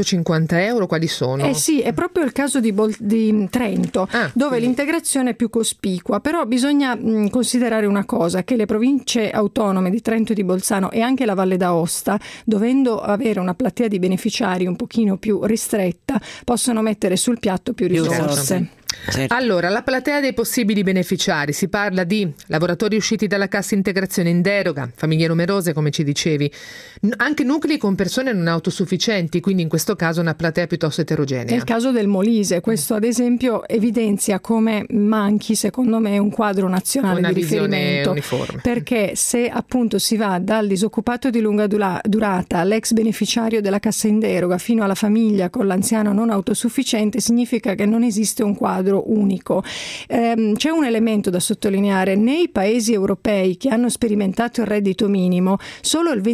950 euro, quali sono? Sì, è proprio il caso di Trento, dove l'integrazione è più cospicua, però bisogna considerare una cosa, che le province autonome di Trento e di Bolzano e anche la Valle d'Aosta, dovendo avere una platea di beneficiari un pochino più ristretta, possono mettere sul piatto più risorse. Certo. Allora, la platea dei possibili beneficiari, si parla di lavoratori usciti dalla cassa integrazione in deroga, famiglie numerose come ci dicevi, anche nuclei con persone non autosufficienti, quindi in questo caso una platea piuttosto eterogenea. Nel caso del Molise, questo ad esempio evidenzia come manchi secondo me un quadro nazionale di riferimento, uniforme. Perché se appunto si va dal disoccupato di lunga durata all'ex beneficiario della cassa in deroga fino alla famiglia con l'anziano non autosufficiente, significa che non esiste un quadro unico. C'è un elemento da sottolineare: nei paesi europei che hanno sperimentato il reddito minimo, solo il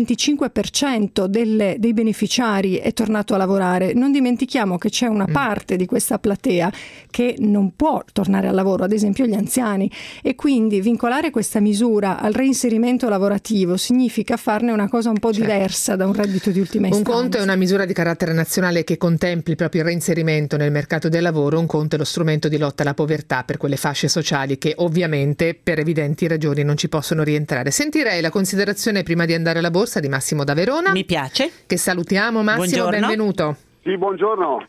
25% dei beneficiari è tornato a lavorare. Non dimentichiamo che c'è una parte di questa platea che non può tornare al lavoro, ad esempio gli anziani, e quindi vincolare questa misura al reinserimento lavorativo significa farne una cosa un po' diversa da un reddito di ultima istanza. Un conto è una misura di carattere nazionale che contempli proprio il reinserimento nel mercato del lavoro, un conto è lo strumento di lotta alla povertà per quelle fasce sociali che ovviamente per evidenti ragioni non ci possono rientrare. Sentirei la considerazione prima di andare alla borsa di Massimo da Verona. Mi piace. Che salutiamo. Massimo, buongiorno. Benvenuto. Sì, buongiorno.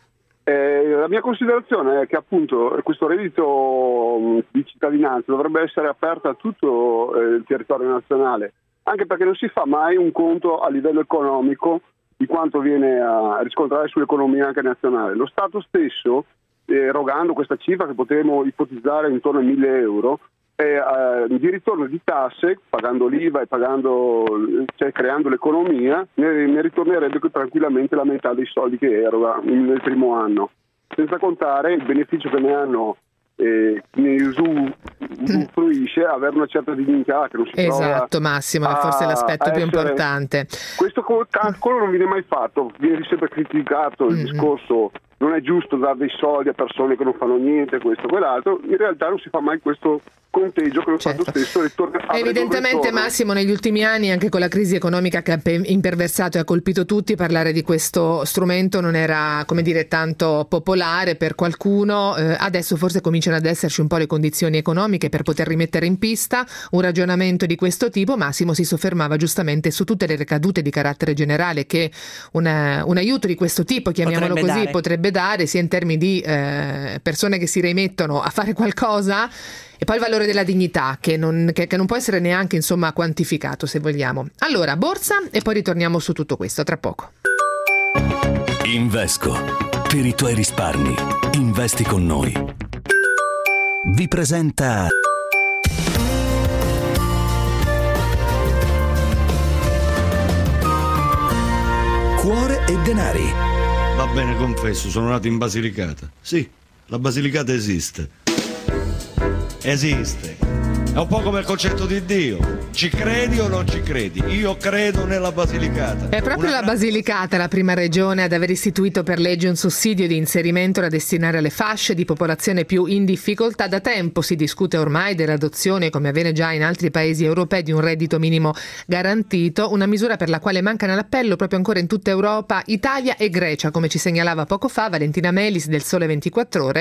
La mia considerazione è che appunto questo reddito di cittadinanza dovrebbe essere aperto a tutto il territorio nazionale, anche perché non si fa mai un conto a livello economico di quanto viene a riscontrare sull'economia anche nazionale. Lo Stato stesso, erogando questa cifra che potremmo ipotizzare intorno ai 1.000 euro, di ritorno di tasse, pagando l'IVA e cioè creando l'economia, ne ritornerebbe tranquillamente la metà dei soldi che eroga nel primo anno, senza contare il beneficio che ne hanno ne usufruisce, avere una certa dignità che non si trova. Esatto, Massimo, è forse l'aspetto più importante. Questo calcolo non viene mai fatto, viene sempre criticato il discorso: non è giusto dare dei soldi a persone che non fanno niente, questo o quell'altro. In realtà non si fa mai questo conteggio che lo Stato stesso ritorna. Evidentemente, Massimo, negli ultimi anni, anche con la crisi economica che ha imperversato e ha colpito tutti, parlare di questo strumento non era, come dire, tanto popolare per qualcuno. Adesso forse cominciano ad esserci un po' le condizioni economiche per poter rimettere in pista un ragionamento di questo tipo. Massimo si soffermava giustamente su tutte le ricadute di carattere generale che un aiuto di questo tipo, chiamiamolo così, potrebbe dare, sia in termini di persone che si rimettono a fare qualcosa, e poi il valore della dignità che non può essere neanche, insomma, quantificato, se vogliamo. Allora, borsa, e poi ritorniamo su tutto questo tra poco. Invesco, per i tuoi risparmi, investi con noi. Vi presenta Cuore e denari. Va bene, confesso, sono nato in Basilicata. Sì, la Basilicata esiste. È un po' come il concetto di Dio. Ci credi o non ci credi? Io credo nella Basilicata. È proprio la Basilicata la prima regione ad aver istituito per legge un sussidio di inserimento da destinare alle fasce di popolazione più in difficoltà. Da tempo si discute ormai dell'adozione, come avviene già in altri paesi europei, di un reddito minimo garantito, una misura per la quale mancano all'appello proprio ancora in tutta Europa Italia e Grecia, come ci segnalava poco fa Valentina Melis del Sole 24 Ore.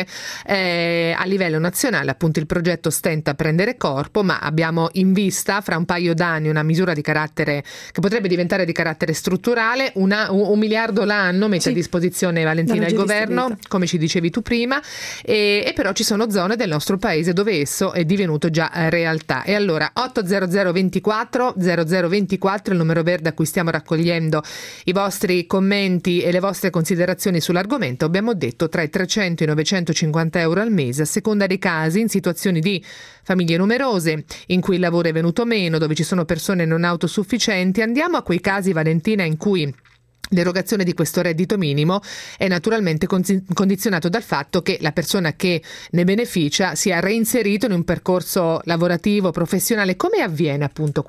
A livello nazionale appunto il progetto stenta a prendere corpo, ma abbiamo in vista fra un paio d'anni una misura di carattere che potrebbe diventare di carattere strutturale. Un miliardo l'anno mette a disposizione Valentina il governo, come ci dicevi tu prima, e però ci sono zone del nostro paese dove esso è divenuto già realtà. E allora 800 24 0024 il numero verde a cui stiamo raccogliendo i vostri commenti e le vostre considerazioni sull'argomento. Abbiamo detto tra i 300 e i 950 euro al mese a seconda dei casi, in situazioni di famiglie numerose, in cui il lavoro è venuto meno, dove ci sono persone non autosufficienti. Andiamo a quei casi, Valentina, in cui l'erogazione di questo reddito minimo è naturalmente condizionato dal fatto che la persona che ne beneficia sia reinserito in un percorso lavorativo, professionale. Come avviene appunto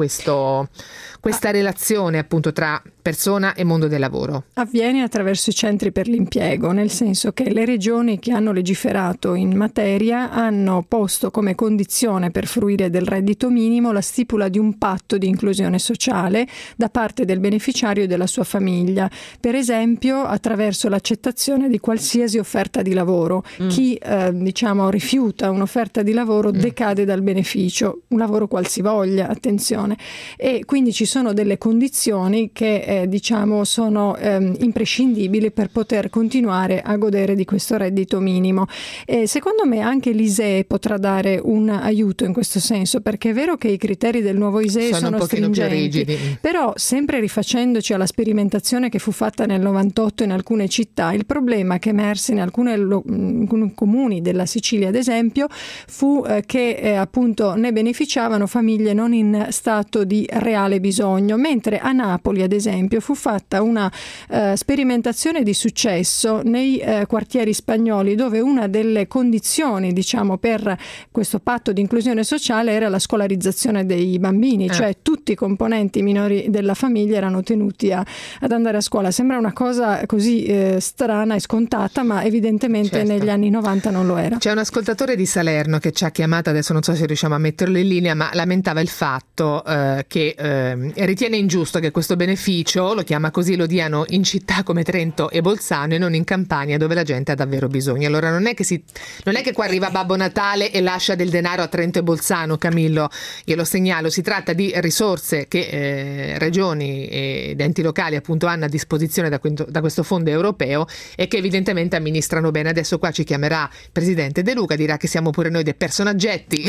questa relazione appunto tra persona e mondo del lavoro? Avviene attraverso i centri per l'impiego, nel senso che le regioni che hanno legiferato in materia hanno posto come condizione per fruire del reddito minimo la stipula di un patto di inclusione sociale da parte del beneficiario e della sua famiglia. Per esempio attraverso l'accettazione di qualsiasi offerta di lavoro. Chi rifiuta un'offerta di lavoro decade dal beneficio, un lavoro qualsivoglia, attenzione, e quindi ci sono delle condizioni che sono imprescindibili per poter continuare a godere di questo reddito minimo. Secondo me anche l'ISEE potrà dare un aiuto in questo senso, perché è vero che i criteri del nuovo ISEE sono un pochino più stringenti, rigidi, però sempre rifacendoci alla sperimentazione che fu fatta nel 98 in alcune città, il problema che emerse in alcuni comuni della Sicilia ad esempio fu che appunto ne beneficiavano famiglie non in stato di reale bisogno, mentre a Napoli ad esempio fu fatta una sperimentazione di successo nei quartieri spagnoli, dove una delle condizioni per questo patto di inclusione sociale era la scolarizzazione dei bambini, cioè tutti i componenti minori della famiglia erano tenuti ad andare a scuola. Sembra una cosa così strana e scontata, ma evidentemente negli anni 90 non lo era. C'è un ascoltatore di Salerno che ci ha chiamato, adesso non so se riusciamo a metterlo in linea, ma lamentava il fatto che ritiene ingiusto che questo beneficio, lo chiama così, lo diano in città come Trento e Bolzano e non in Campania, dove la gente ha davvero bisogno. Allora non è che qua arriva Babbo Natale e lascia del denaro a Trento e Bolzano, Camillo, glielo segnalo, si tratta di risorse che regioni ed enti locali appunto hanno a disposizione da questo fondo europeo e che evidentemente amministrano bene. Adesso qua ci chiamerà il presidente De Luca, dirà che siamo pure noi dei personaggetti.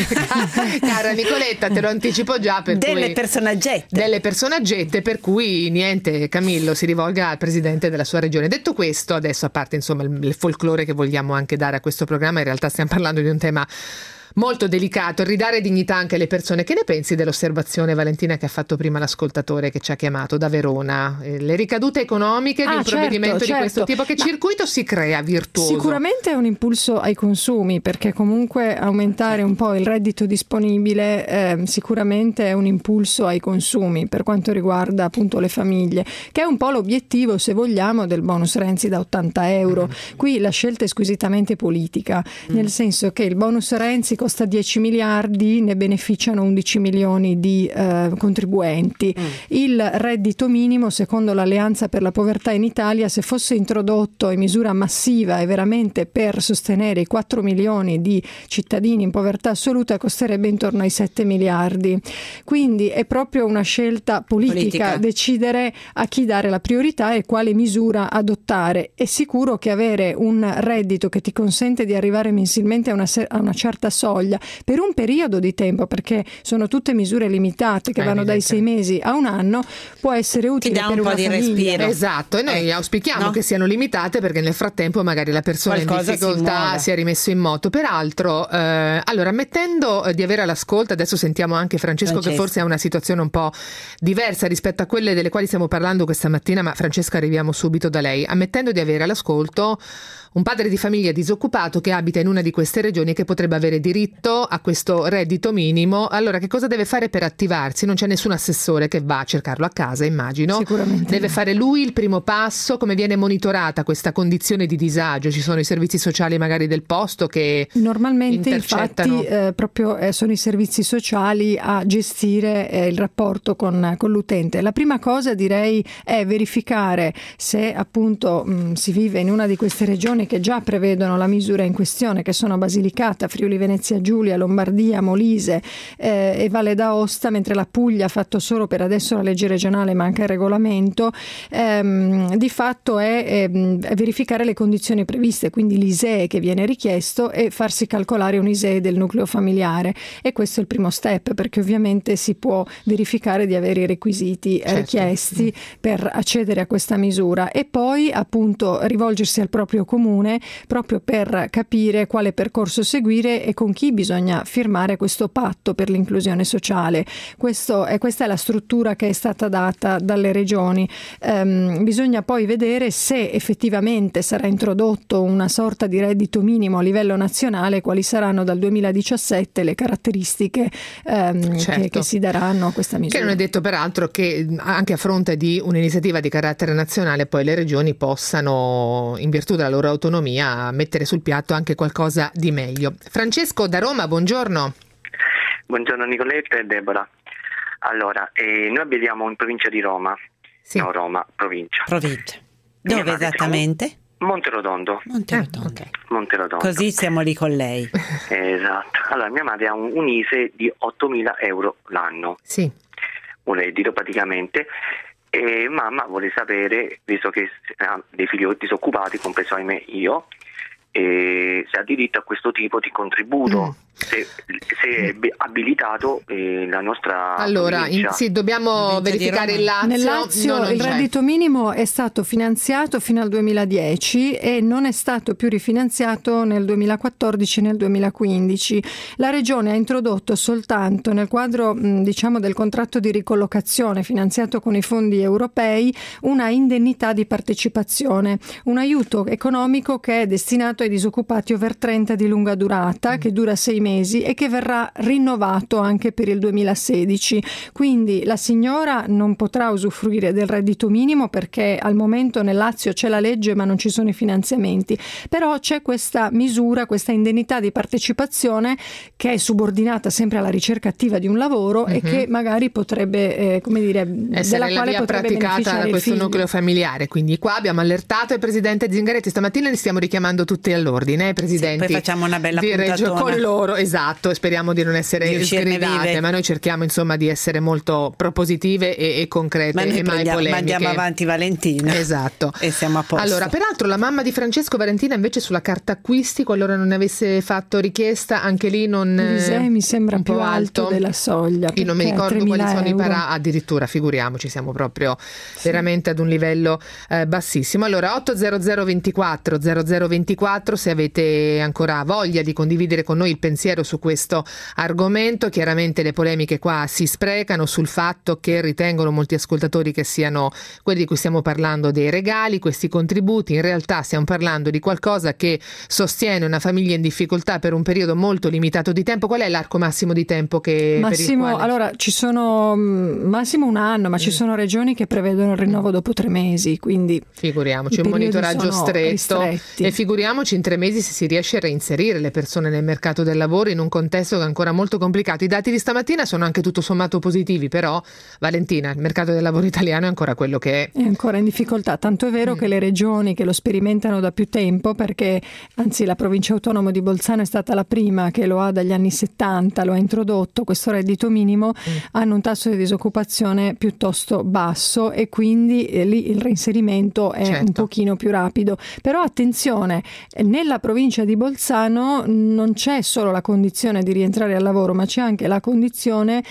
Cara Nicoletta, te lo anticipo già, delle personaggette, per cui niente, Camillo si rivolga al presidente della sua regione. Detto questo, adesso, a parte insomma il folklore che vogliamo anche dare a questo programma, in realtà stiamo parlando di un tema molto delicato, ridare dignità anche alle persone. Che ne pensi dell'osservazione, Valentina, che ha fatto prima l'ascoltatore che ci ha chiamato da Verona? Le ricadute economiche di un provvedimento di questo tipo, che circuito si crea virtuoso? Sicuramente è un impulso ai consumi, perché comunque aumentare un po' il reddito disponibile sicuramente è un impulso ai consumi per quanto riguarda appunto le famiglie, che è un po' l'obiettivo, se vogliamo, del bonus Renzi da 80 euro. Qui la scelta è squisitamente politica, nel senso che il bonus Renzi costa 10 miliardi, ne beneficiano 11 milioni di contribuenti. Il reddito minimo, secondo l'Alleanza per la Povertà in Italia, se fosse introdotto in misura massiva e veramente per sostenere i 4 milioni di cittadini in povertà assoluta, costerebbe intorno ai 7 miliardi. Quindi è proprio una scelta politica decidere a chi dare la priorità e quale misura adottare. È sicuro che avere un reddito che ti consente di arrivare mensilmente a una certa soglia per un periodo di tempo, perché sono tutte misure limitate che vanno dai 6 mesi a un anno, può essere utile per una famiglia. Respiro. Esatto, e noi auspichiamo che siano limitate, perché nel frattempo magari la persona in difficoltà si è rimesso in moto. Peraltro, allora, ammettendo di avere all'ascolto, adesso sentiamo anche Francesco che forse ha una situazione un po' diversa rispetto a quelle delle quali stiamo parlando questa mattina, ma Francesca arriviamo subito da lei. Ammettendo di avere all'ascolto un padre di famiglia disoccupato che abita in una di queste regioni e che potrebbe avere diritto a questo reddito minimo. Allora, che cosa deve fare per attivarsi? Non c'è nessun assessore che va a cercarlo a casa, immagino. Sicuramente. Deve fare lui il primo passo. Come viene monitorata questa condizione di disagio? Ci sono i servizi sociali magari del posto che normalmente intercettano? Infatti proprio sono i servizi sociali a gestire il rapporto con l'utente. La prima cosa, direi, è verificare se appunto si vive in una di queste regioni che già prevedono la misura in questione, che sono Basilicata, Friuli Venezia Giulia, Lombardia, Molise e Valle d'Aosta, mentre la Puglia ha fatto solo per adesso la legge regionale, manca il regolamento. Di fatto è verificare le condizioni previste, quindi l'ISEE che viene richiesto e farsi calcolare un ISEE del nucleo familiare, e questo è il primo step, perché ovviamente si può verificare di avere i requisiti richiesti per accedere a questa misura, e poi appunto rivolgersi al proprio comune proprio per capire quale percorso seguire e con chi bisogna firmare questo patto per l'inclusione sociale. Questa è la struttura che è stata data dalle regioni. Bisogna poi vedere se effettivamente sarà introdotto una sorta di reddito minimo a livello nazionale, quali saranno dal 2017 le caratteristiche che si daranno a questa misura. Che non è detto peraltro che anche a fronte di un'iniziativa di carattere nazionale poi le regioni possano, in virtù della loro autonomia, mettere sul piatto anche qualcosa di meglio. Francesco da Roma, buongiorno. Buongiorno Nicoletta e Deborah. Allora, noi abitiamo in provincia di Roma. Sì. No, Roma, provincia. Dove esattamente? Monterotondo. Monterotondo. Così siamo lì con lei. Esatto. Allora, mia madre ha un ISEE di 8.000 euro l'anno. Sì. Un reddito praticamente. E mamma vuole sapere, visto che ha dei figliotti disoccupati, compreso ahimè io, se ha diritto a questo tipo di contributo, se è abilitato la nostra sì, dobbiamo verificare il Lazio. Nel Lazio il reddito minimo è stato finanziato fino al 2010 e non è stato più rifinanziato nel 2014 e nel 2015. La Regione ha introdotto soltanto nel quadro del contratto di ricollocazione finanziato con i fondi europei una indennità di partecipazione, un aiuto economico che è destinato ai disoccupati over 30 di lunga durata, che dura 6 mesi e che verrà rinnovato anche per il 2016. Quindi la signora non potrà usufruire del reddito minimo perché al momento nel Lazio c'è la legge ma non ci sono i finanziamenti, però c'è questa misura, questa indennità di partecipazione che è subordinata sempre alla ricerca attiva di un lavoro e che magari potrebbe essere della quale potrebbe praticata da questo nucleo familiare. Quindi qua abbiamo allertato il presidente Zingaretti, stamattina li stiamo richiamando tutti all'ordine, presidenti. Poi facciamo una bella di Reggio puntatona con loro, esatto, speriamo di non essere sgridate, ma noi cerchiamo insomma di essere molto propositive e concrete e mai polemiche. Mandiamo avanti Valentina. Esatto. E siamo a posto. Allora, peraltro la mamma di Francesco, Valentina, invece sulla carta acquisti, qualora non ne avesse fatto richiesta, anche lì non mi sembra un po' più alto della soglia. Io non mi ricordo quali sono i parà, addirittura, figuriamoci, siamo proprio veramente ad un livello bassissimo. Allora 800 24 0024, se avete ancora voglia di condividere con noi il pensiero su questo argomento. Chiaramente le polemiche qua si sprecano sul fatto che ritengono molti ascoltatori che siano quelli di cui stiamo parlando dei regali, questi contributi. In realtà stiamo parlando di qualcosa che sostiene una famiglia in difficoltà per un periodo molto limitato di tempo. Qual è l'arco massimo di tempo per il quale? Allora ci sono massimo un anno, ma ci sono regioni che prevedono il rinnovo dopo 3 mesi, quindi figuriamoci, un monitoraggio stretto e figuriamoci in 3 mesi se si riesce a reinserire le persone nel mercato del lavoro in un contesto che è ancora molto complicato. I dati di stamattina sono anche tutto sommato positivi, però Valentina, il mercato del lavoro italiano è ancora quello che è ancora in difficoltà, tanto è vero che le regioni che lo sperimentano da più tempo, perché anzi la provincia autonoma di Bolzano è stata la prima che lo ha dagli anni 70, lo ha introdotto questo reddito minimo, hanno un tasso di disoccupazione piuttosto basso e quindi lì il reinserimento è un pochino più rapido. Però attenzione, nella provincia di Bolzano non c'è solo la condizione di rientrare al lavoro, ma c'è anche la condizione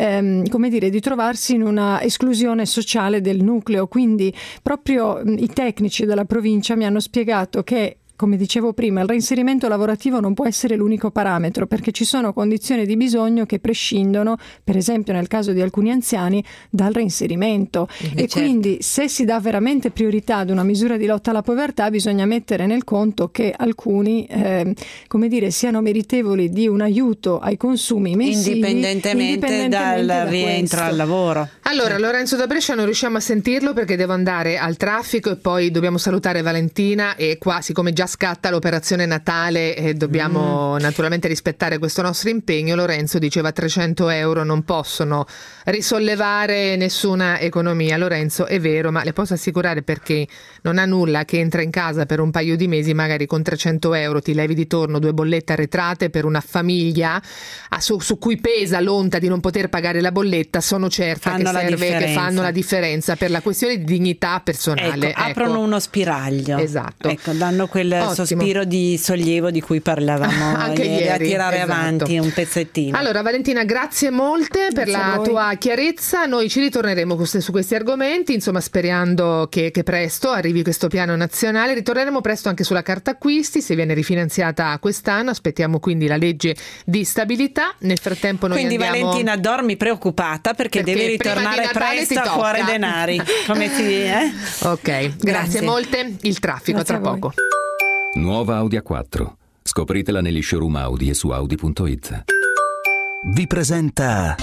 di trovarsi in una esclusione sociale del nucleo. Quindi proprio i tecnici della provincia mi hanno spiegato che come dicevo prima, il reinserimento lavorativo non può essere l'unico parametro, perché ci sono condizioni di bisogno che prescindono, per esempio nel caso di alcuni anziani, dal reinserimento. E certo. Quindi se si dà veramente priorità ad una misura di lotta alla povertà, bisogna mettere nel conto che alcuni siano meritevoli di un aiuto ai consumi mensili indipendentemente dal da rientro questo. al lavoro. Allora, Lorenzo da Brescia non riusciamo a sentirlo perché devo andare al traffico e poi dobbiamo salutare Valentina, e qua, siccome già scatta l'operazione Natale, dobbiamo naturalmente rispettare questo nostro impegno. Lorenzo diceva 300 euro non possono risollevare nessuna economia. Lorenzo, è vero, ma le posso assicurare, perché non ha nulla che entra in casa per un paio di mesi, magari con 300 euro ti levi di torno 2 bollette arretrate per una famiglia su cui pesa l'onta di non poter pagare la bolletta. Sono certa che fanno la differenza per la questione di dignità personale. Ecco, aprono uno spiraglio. Esatto. Ecco, danno quel Ottimo. sospiro di sollievo di cui parlavamo anche ieri, a tirare esatto. avanti un pezzettino. Allora Valentina, grazie molte per la tua chiarezza. Noi ci ritorneremo su questi argomenti, insomma, sperando che presto arrivi questo piano nazionale. Ritorneremo presto anche sulla carta acquisti, se viene rifinanziata quest'anno. Aspettiamo quindi la legge di stabilità. Nel frattempo noi quindi andiamo... Valentina, dormi preoccupata perché devi ritornare presto a Cuore Denari. Come Ok, grazie molte. Il traffico Grazie tra poco. Nuova Audi A4. Scopritela negli showroom Audi e su Audi.it. Vi presenta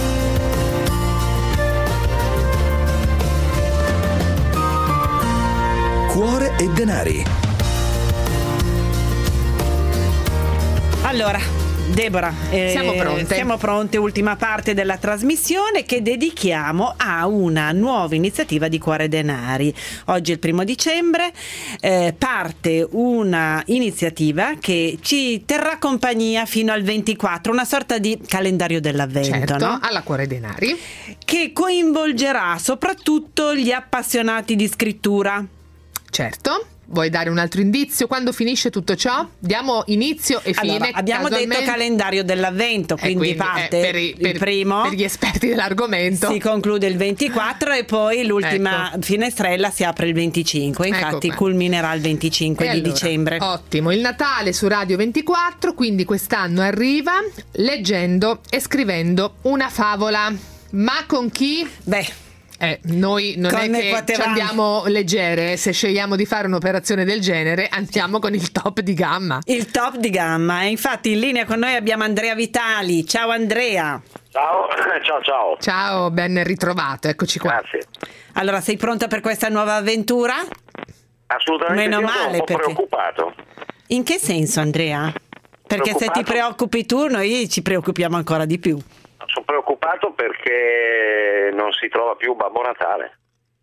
Cuore e Denari. Allora, Deborah, siamo pronte, ultima parte della trasmissione che dedichiamo a una nuova iniziativa di Cuore Denari. Oggi è il 1 dicembre, parte una iniziativa che ci terrà compagnia fino al 24, una sorta di calendario dell'avvento, certo, no? alla Cuore Denari, che coinvolgerà soprattutto gli appassionati di scrittura. Certo. Vuoi dare un altro indizio? Quando finisce tutto ciò? Diamo inizio e fine. Allora, abbiamo detto calendario dell'avvento, quindi parte il primo. Per gli esperti dell'argomento. Si conclude il 24 e poi l'ultima finestrella si apre il 25. Infatti culminerà il 25 di dicembre. Ottimo, il Natale su Radio 24, quindi quest'anno arriva leggendo e scrivendo una favola. Ma con chi? Noi non è che ci andiamo leggere, se scegliamo di fare un'operazione del genere andiamo con il top di gamma. Il top di gamma, e infatti in linea con noi abbiamo Andrea Vitali. Ciao Andrea. Ciao. Ciao, ben ritrovato, eccoci qua. Grazie. Allora, sei pronta per questa nuova avventura? Assolutamente. Meno sì, male, sono un po' perché... preoccupato. In che senso, Andrea? Perché se ti preoccupi tu, noi ci preoccupiamo ancora di più. Sono preoccupato perché non si trova più Babbo Natale.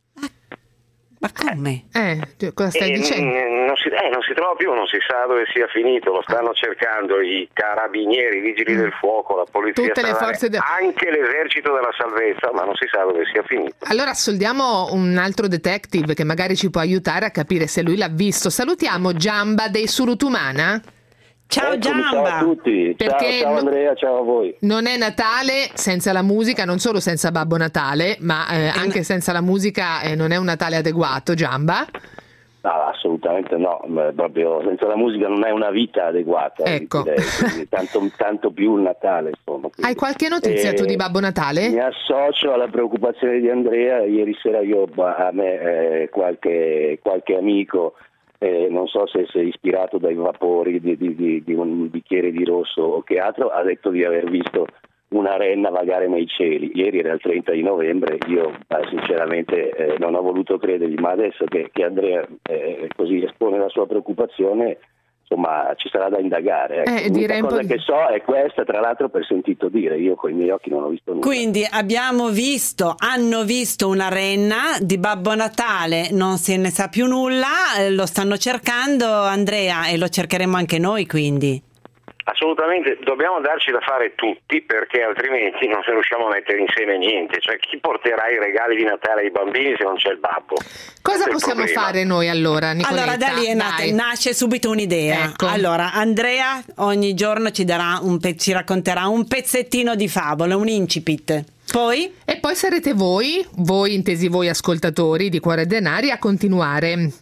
Ma come? Cosa stai dicendo? Non si trova più, non si sa dove sia finito, lo stanno cercando i carabinieri, i vigili del fuoco, la polizia tutte le forze anche l'esercito della salvezza, ma non si sa dove sia finito. Allora assoldiamo un altro detective che magari ci può aiutare a capire se lui l'ha visto. Salutiamo Giamba dei Sulutumana. Ciao Giamba. Ciao a tutti, ciao Andrea, ciao a voi. Non è Natale senza la musica, non solo senza Babbo Natale, ma anche senza la musica non è un Natale adeguato, Giamba? No, assolutamente no, proprio senza la musica non è una vita adeguata. Ecco. Direi, tanto più il Natale, insomma. Hai qualche notizia tu di Babbo Natale? Mi associo alla preoccupazione di Andrea. Ieri sera a me qualche amico, non so se si è ispirato dai vapori di un bicchiere di rosso o che altro, ha detto di aver visto una renna vagare nei cieli. Ieri era il 30 di novembre, io sinceramente non ho voluto credergli, ma adesso che Andrea così espone la sua preoccupazione, insomma ci sarà da indagare. L'unica cosa che so è questa, tra l'altro per sentito dire, io con i miei occhi non ho visto nulla. Quindi hanno visto una renna di Babbo Natale, non se ne sa più nulla, lo stanno cercando, Andrea, e lo cercheremo anche noi, quindi. Assolutamente, dobbiamo darci da fare tutti, perché altrimenti non riusciamo a mettere insieme niente. Cioè, chi porterà i regali di Natale ai bambini se non c'è il babbo? Cosa possiamo fare noi allora, Nicoletta? Allora da lì nasce subito un'idea. Ecco. Allora Andrea ogni giorno ci racconterà un pezzettino di favola, un incipit. E poi sarete voi intesi voi ascoltatori di Cuore Denari, a continuare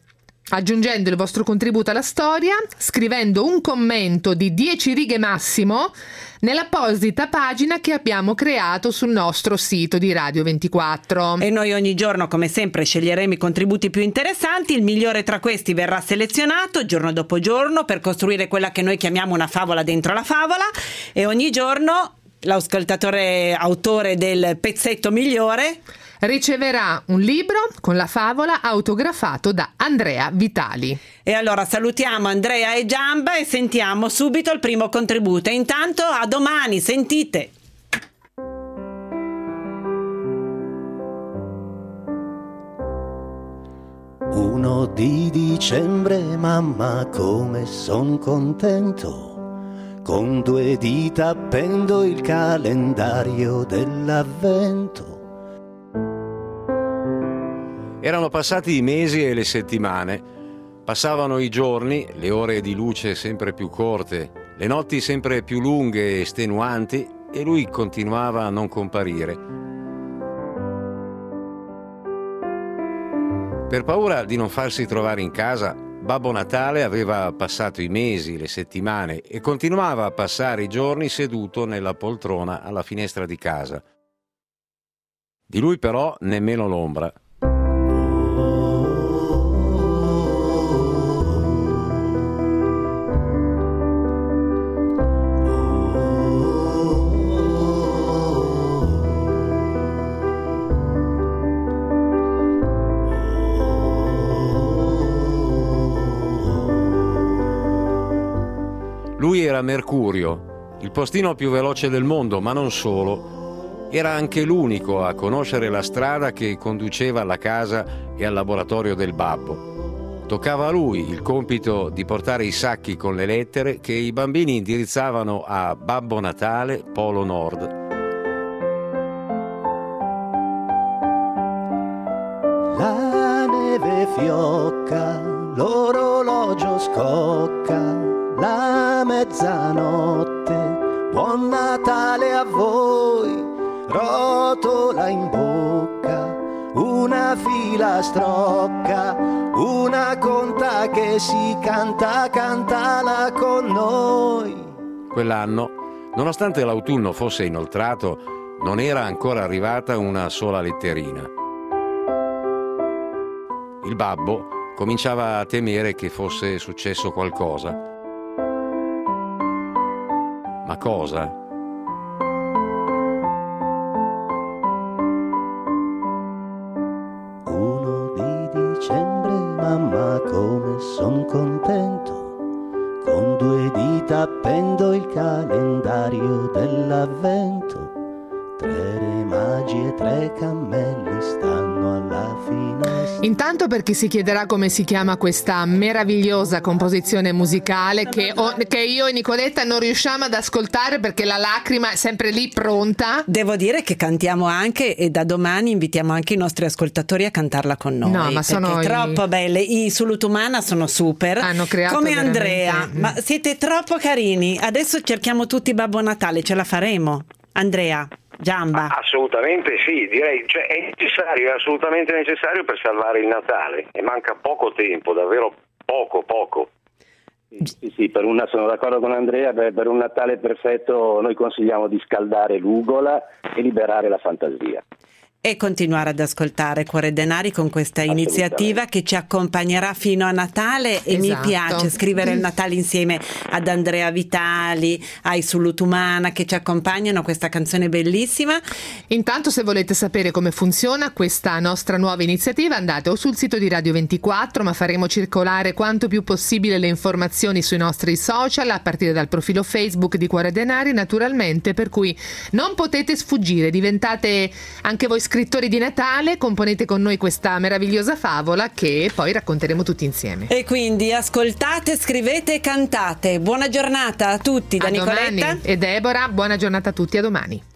aggiungendo il vostro contributo alla storia, scrivendo un commento di 10 righe massimo nell'apposita pagina che abbiamo creato sul nostro sito di Radio 24. E noi ogni giorno, come sempre, sceglieremo i contributi più interessanti. Il migliore tra questi verrà selezionato giorno dopo giorno per costruire quella che noi chiamiamo una favola dentro la favola, e ogni giorno l'ascoltatore autore del pezzetto migliore riceverà un libro con la favola autografato da Andrea Vitali. E allora salutiamo Andrea e Giamba e sentiamo subito il primo contributo. E intanto a domani, sentite! 1 di dicembre, mamma, come son contento. Con 2 dita appendo il calendario dell'avvento. Erano passati i mesi e le settimane, passavano i giorni, le ore di luce sempre più corte, le notti sempre più lunghe e estenuanti, e lui continuava a non comparire. Per paura di non farsi trovare in casa, Babbo Natale aveva passato i mesi, le settimane e continuava a passare i giorni seduto nella poltrona alla finestra di casa. Di lui però nemmeno l'ombra. Lui era Mercurio, il postino più veloce del mondo, ma non solo. Era anche l'unico a conoscere la strada che conduceva alla casa e al laboratorio del babbo. Toccava a lui il compito di portare i sacchi con le lettere che i bambini indirizzavano a Babbo Natale, Polo Nord. La neve fiocca, l'orologio scocca, la mezzanotte, buon Natale a voi, rotola in bocca, una filastrocca, una conta che si canta, cantala con noi. Quell'anno, nonostante l'autunno fosse inoltrato, non era ancora arrivata una sola letterina. Il babbo cominciava a temere che fosse successo qualcosa. Ma cosa? Di dicembre, mamma, come son contento. Con 2 dita appendo il calendario dell'avvento. 3 re magi e 3 cammelli stanno alla finestra. Intanto, per chi si chiederà come si chiama questa meravigliosa composizione musicale che io e Nicoletta non riusciamo ad ascoltare perché la lacrima è sempre lì pronta. Devo dire che cantiamo anche, e da domani invitiamo anche i nostri ascoltatori a cantarla con noi. No, ma sono troppo belle. I Sulutumana sono super. Hanno creato come veramente... Andrea. Ma siete troppo carini. Adesso cerchiamo tutti Babbo Natale, ce la faremo. Andrea, Giamba. Assolutamente sì, direi, cioè è necessario, è assolutamente necessario per salvare il Natale, e manca poco tempo, davvero poco. Sì, sono d'accordo con Andrea, per un Natale perfetto noi consigliamo di scaldare l'ugola e liberare la fantasia. E continuare ad ascoltare Cuore Denari con questa iniziativa che ci accompagnerà fino a Natale, e mi piace scrivere il Natale insieme ad Andrea Vitali, ai Sulutumana che ci accompagnano a questa canzone bellissima. Intanto, se volete sapere come funziona questa nostra nuova iniziativa, andate o sul sito di Radio 24, ma faremo circolare quanto più possibile le informazioni sui nostri social, a partire dal profilo Facebook di Cuore Denari, naturalmente, per cui non potete sfuggire, diventate anche voi scrittori di Natale, componete con noi questa meravigliosa favola che poi racconteremo tutti insieme. E quindi ascoltate, scrivete e cantate. Buona giornata a tutti da Nicoletta e Deborah, buona giornata a tutti, a domani.